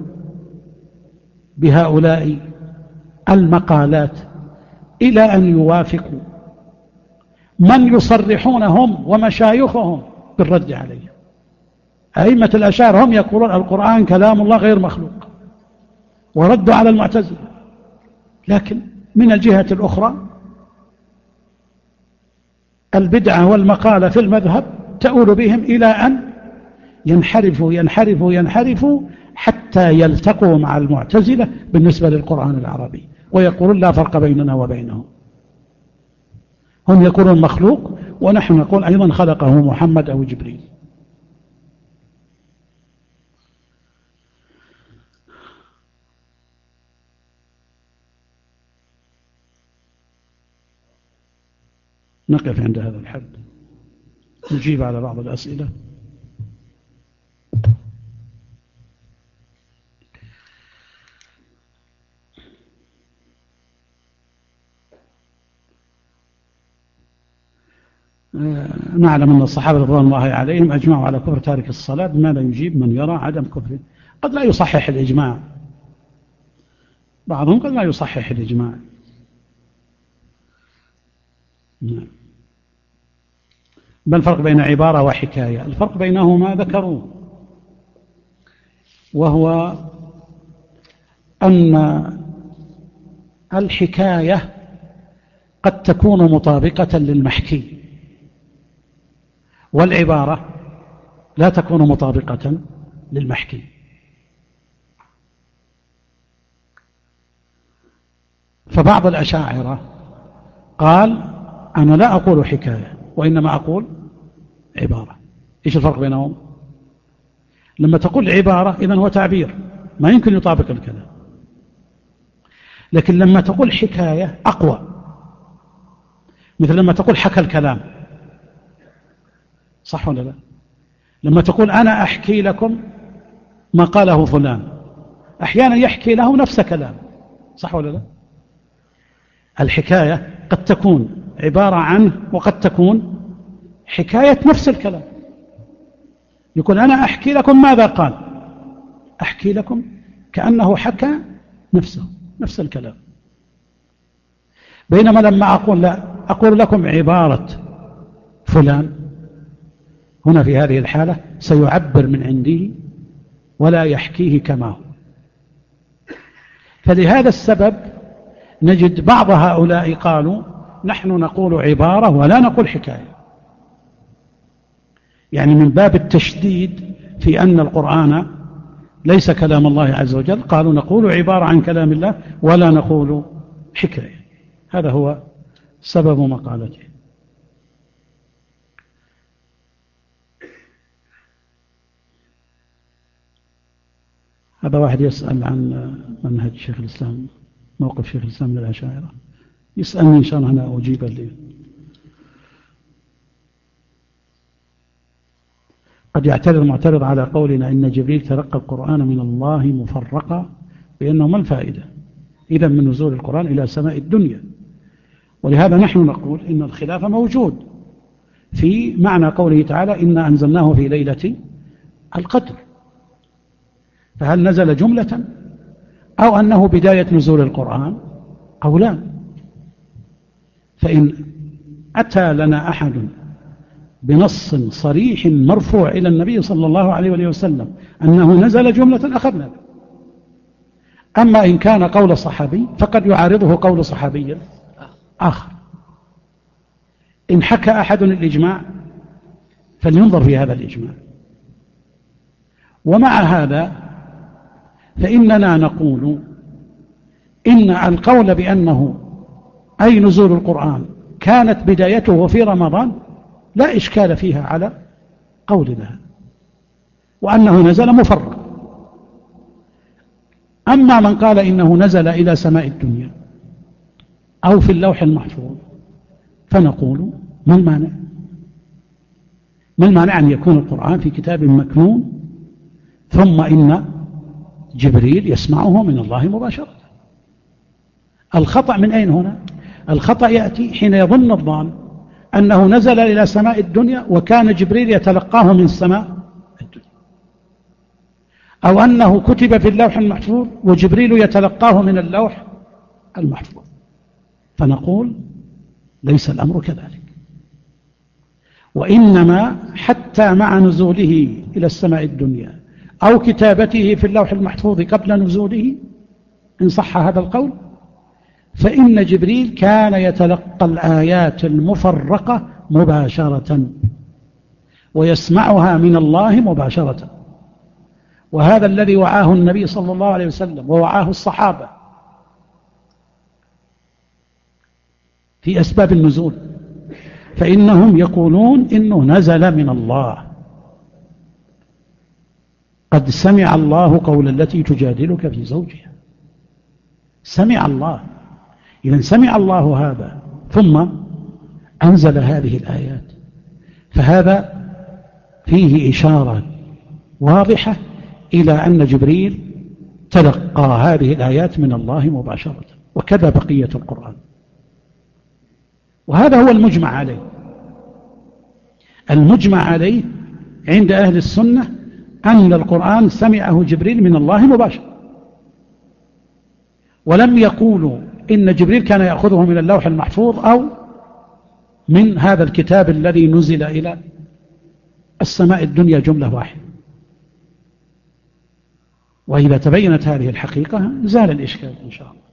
بهؤلاء المقالات إلى أن يوافقوا من يصرحون هم ومشايخهم بالرد عليه. أئمة الأشاعرة هم يقولون القرآن كلام الله غير مخلوق، وردوا على المعتزلة. لكن من الجهة الأخرى البدعة والمقالة في المذهب تؤول بهم إلى أن ينحرفوا حتى يلتقوا مع المعتزلة بالنسبة للقرآن العربي، ويقولون لا فرق بيننا وبينهم. هم يقولون مخلوق، ونحن نقول أيضا خلقه محمد أو جبريل. نقف عند هذا الحد، نجيب على بعض الأسئلة. نعلم أن الصحابة رضوان الله عليهم أجمعوا على كفر تارك الصلاة. بماذا يجيب من يرى عدم كفره؟ قد لا يصحح الإجماع، بعضهم قد لا يصحح الإجماع. ما الفرق بين عبارة وحكاية؟ الفرق بينهما ذكروه، وهو أن الحكاية قد تكون مطابقة للمحكي، والعبارة لا تكون مطابقة للمحكي. فبعض الأشاعرة قال أنا لا أقول حكاية وإنما أقول عبارة. إيش الفرق بينهم؟ لما تقول عبارة إذن هو تعبير ما يمكن يطابق الكلام، لكن لما تقول حكاية أقوى، مثل لما تقول حكى الكلام، صح ولا لا؟ لما تقول أنا أحكي لكم ما قاله فلان، أحيانا يحكي له نفس كلام، صح ولا لا؟ الحكاية قد تكون عبارة عنه وقد تكون حكاية نفس الكلام. يقول أنا أحكي لكم ماذا قال، أحكي لكم كأنه حكى نفس الكلام. بينما لما أقول لا، أقول لكم عبارة فلان، هنا في هذه الحالة سيعبر من عنده ولا يحكيه كما هو. فلهذا السبب نجد بعض هؤلاء قالوا نحن نقول عبارة ولا نقول حكاية، يعني من باب التشديد في أن القرآن ليس كلام الله عز وجل، قالوا نقول عبارة عن كلام الله ولا نقول حكاية. هذا هو سبب مقالته. هذا واحد يسأل عن منهج شيخ الإسلام، موقف شيخ الإسلام من الأشاعرة، يسألني إن شاء الله أنا أجيب له. قد يعترض معترض على قولنا إن جبريل تلقى القرآن من الله مفرقا، بأنه ما الفائدة إذا من نزول القرآن إلى سماء الدنيا؟ ولهذا نحن نقول إن الخلاف موجود في معنى قوله تعالى إنا أنزلناه في ليلة القدر، فهل نزل جملة أو أنه بداية نزول القرآن؟ قولان. فإن أتى لنا أحد بنص صريح مرفوع إلى النبي صلى الله عليه وسلم أنه نزل جملة أخذنا، أما إن كان قول صحابي فقد يعارضه قول صحابي آخر. إن حكى أحد الإجماع فلينظر في هذا الإجماع. ومع هذا فإننا نقول إن القول بأنه أي نزول القرآن كانت بدايته في رمضان لا إشكال فيها على قولنا، وأنه نزل مفرق. أما من قال إنه نزل إلى سماء الدنيا أو في اللوح المحفوظ فنقول ما المانع؟ ما المانع أن يكون القرآن في كتاب مكنون ثم إن جبريل يسمعه من الله مباشرة؟ الخطأ من أين هنا؟ الخطأ يأتي حين يظن الظان أنه نزل إلى سماء الدنيا وكان جبريل يتلقاه من السماء الدنيا، أو أنه كتب في اللوح المحفوظ وجبريل يتلقاه من اللوح المحفوظ. فنقول ليس الأمر كذلك، وإنما حتى مع نزوله إلى السماء الدنيا أو كتابته في اللوح المحفوظ قبل نزوله إن صح هذا القول، فإن جبريل كان يتلقى الآيات المفرقة مباشرة ويسمعها من الله مباشرة. وهذا الذي وعاه النبي صلى الله عليه وسلم ووعاه الصحابة في أسباب النزول، فإنهم يقولون إنه نزل من الله. قد سمع الله قول التي تجادلك في زوجها. سمع الله، إذن سمع الله هذا ثم أنزل هذه الآيات، فهذا فيه إشارة واضحة إلى أن جبريل تلقى هذه الآيات من الله مباشرة، وكذا بقية القرآن. وهذا هو المجمع عليه. المجمع عليه عند أهل السنة أن القرآن سمعه جبريل من الله مباشرة، ولم يقولوا إن جبريل كان يأخذه من اللوح المحفوظ أو من هذا الكتاب الذي نزل إلى السماء الدنيا جملة واحدة. وإذا تبينت هذه الحقيقة زال الإشكال إن شاء الله.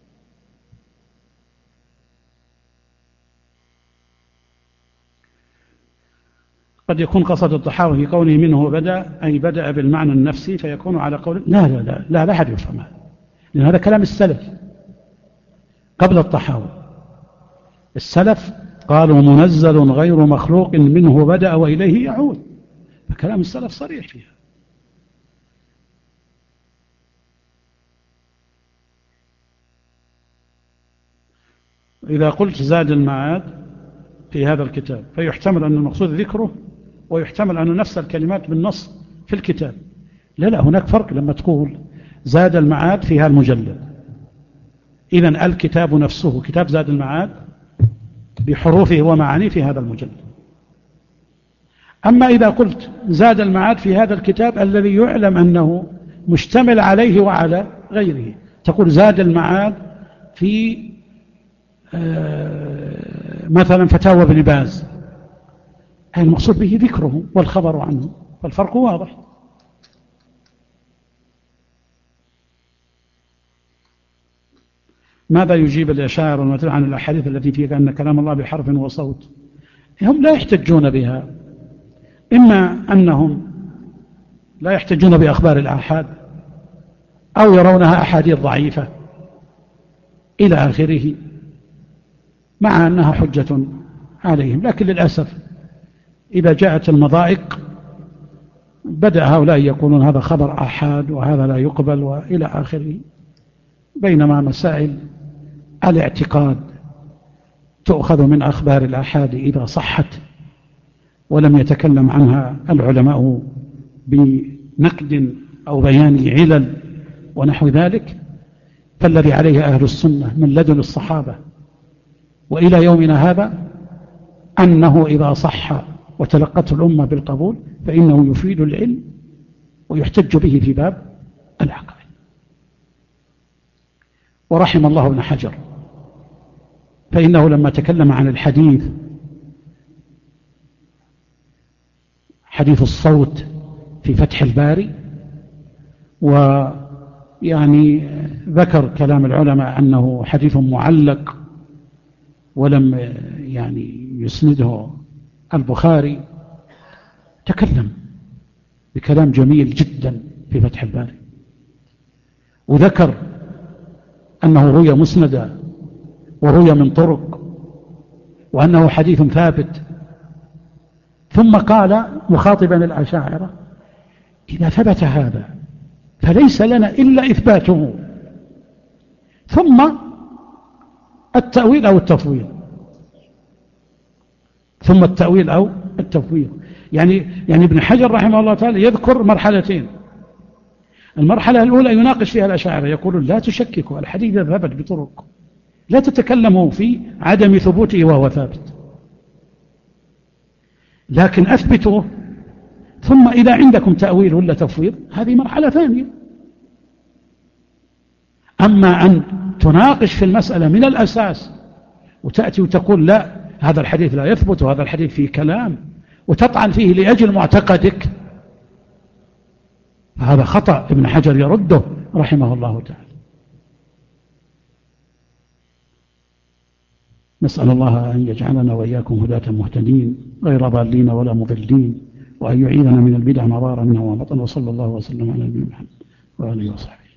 قد يكون قصد الطحاوي في قوله منه بدأ أي بدأ بالمعنى النفسي فيكون على قول لا أحد يفهم هذا، لأن هذا كلام السلف قبل الطحاوي. السلف قالوا منزل غير مخلوق منه بدأ وإليه يعود، فكلام السلف صريح فيها. إذا قلت زاد المعاد في هذا الكتاب فيحتمل أن المقصود ذكره، ويحتمل أن نفس الكلمات بالنص في الكتاب. لا، هناك فرق لما تقول زاد المعاد فيها المجلد، إذن الكتاب نفسه كتاب زاد المعاد بحروفه ومعانيه في هذا المجلد. أما إذا قلت زاد المعاد في هذا الكتاب الذي يعلم أنه مشتمل عليه وعلى غيره، تقول زاد المعاد في مثلا فتاوى ابن باز، المقصود به ذكره والخبر عنه، فالفرق واضح. ماذا يجيب الأشاعرة والمعتزلة عن الأحاديث التي فيها أن كلام الله بحرف وصوت؟ هم لا يحتجون بها، إما أنهم لا يحتجون بأخبار الآحاد أو يرونها أحاديث ضعيفة إلى آخره، مع أنها حجة عليهم. لكن للأسف إذا جاءت المضائق بدأ هؤلاء يقولون هذا خبر آحاد وهذا لا يقبل وإلى آخره، بينما مسائل الاعتقاد تؤخذ من أخبار الآحاد إذا صحت ولم يتكلم عنها العلماء بنقد أو بيان علل ونحو ذلك. فالذي عليه أهل السنة من لدن الصحابة وإلى يومنا هذا أنه إذا صح وتلقته الأمة بالقبول فإنه يفيد العلم ويحتج به في باب العقائد. ورحم الله ابن حجر، فإنه لما تكلم عن الحديث، حديث الصوت في فتح الباري، يعني ذكر كلام العلماء أنه حديث معلق ولم يعني يسنده البخاري، تكلم بكلام جميل جدا في فتح الباري، وذكر أنه روي مسندا وروي من طرق وأنه حديث ثابت. ثم قال مخاطبا الأشاعرة: إذا ثبت هذا فليس لنا إلا إثباته، ثم التأويل أو التفويض، ثم التأويل أو التفويض. يعني ابن حجر رحمه الله تعالى يذكر مرحلتين. المرحلة الأولى يناقش فيها الأشاعرة، يقولون لا تشككوا الحديث ثبت بطرق، لا تتكلموا في عدم ثبوته وهو ثابت، لكن أثبتوه، ثم إذا عندكم تأويل ولا تفويض هذه مرحلة ثانية. أما أن تناقش في المسألة من الأساس وتأتي وتقول لا هذا الحديث لا يثبت وهذا الحديث فيه كلام وتطعن فيه لأجل معتقدك، فهذا خطأ ابن حجر يرده رحمه الله تعالى. نسأل الله أن يجعلنا وإياكم هداة مهتدين غير ضالين ولا مضلين، وأن يعيذنا من البدع ما ظهر منها وما بطن، وصلى الله وسلم على نبينا محمد وآله وصحبه.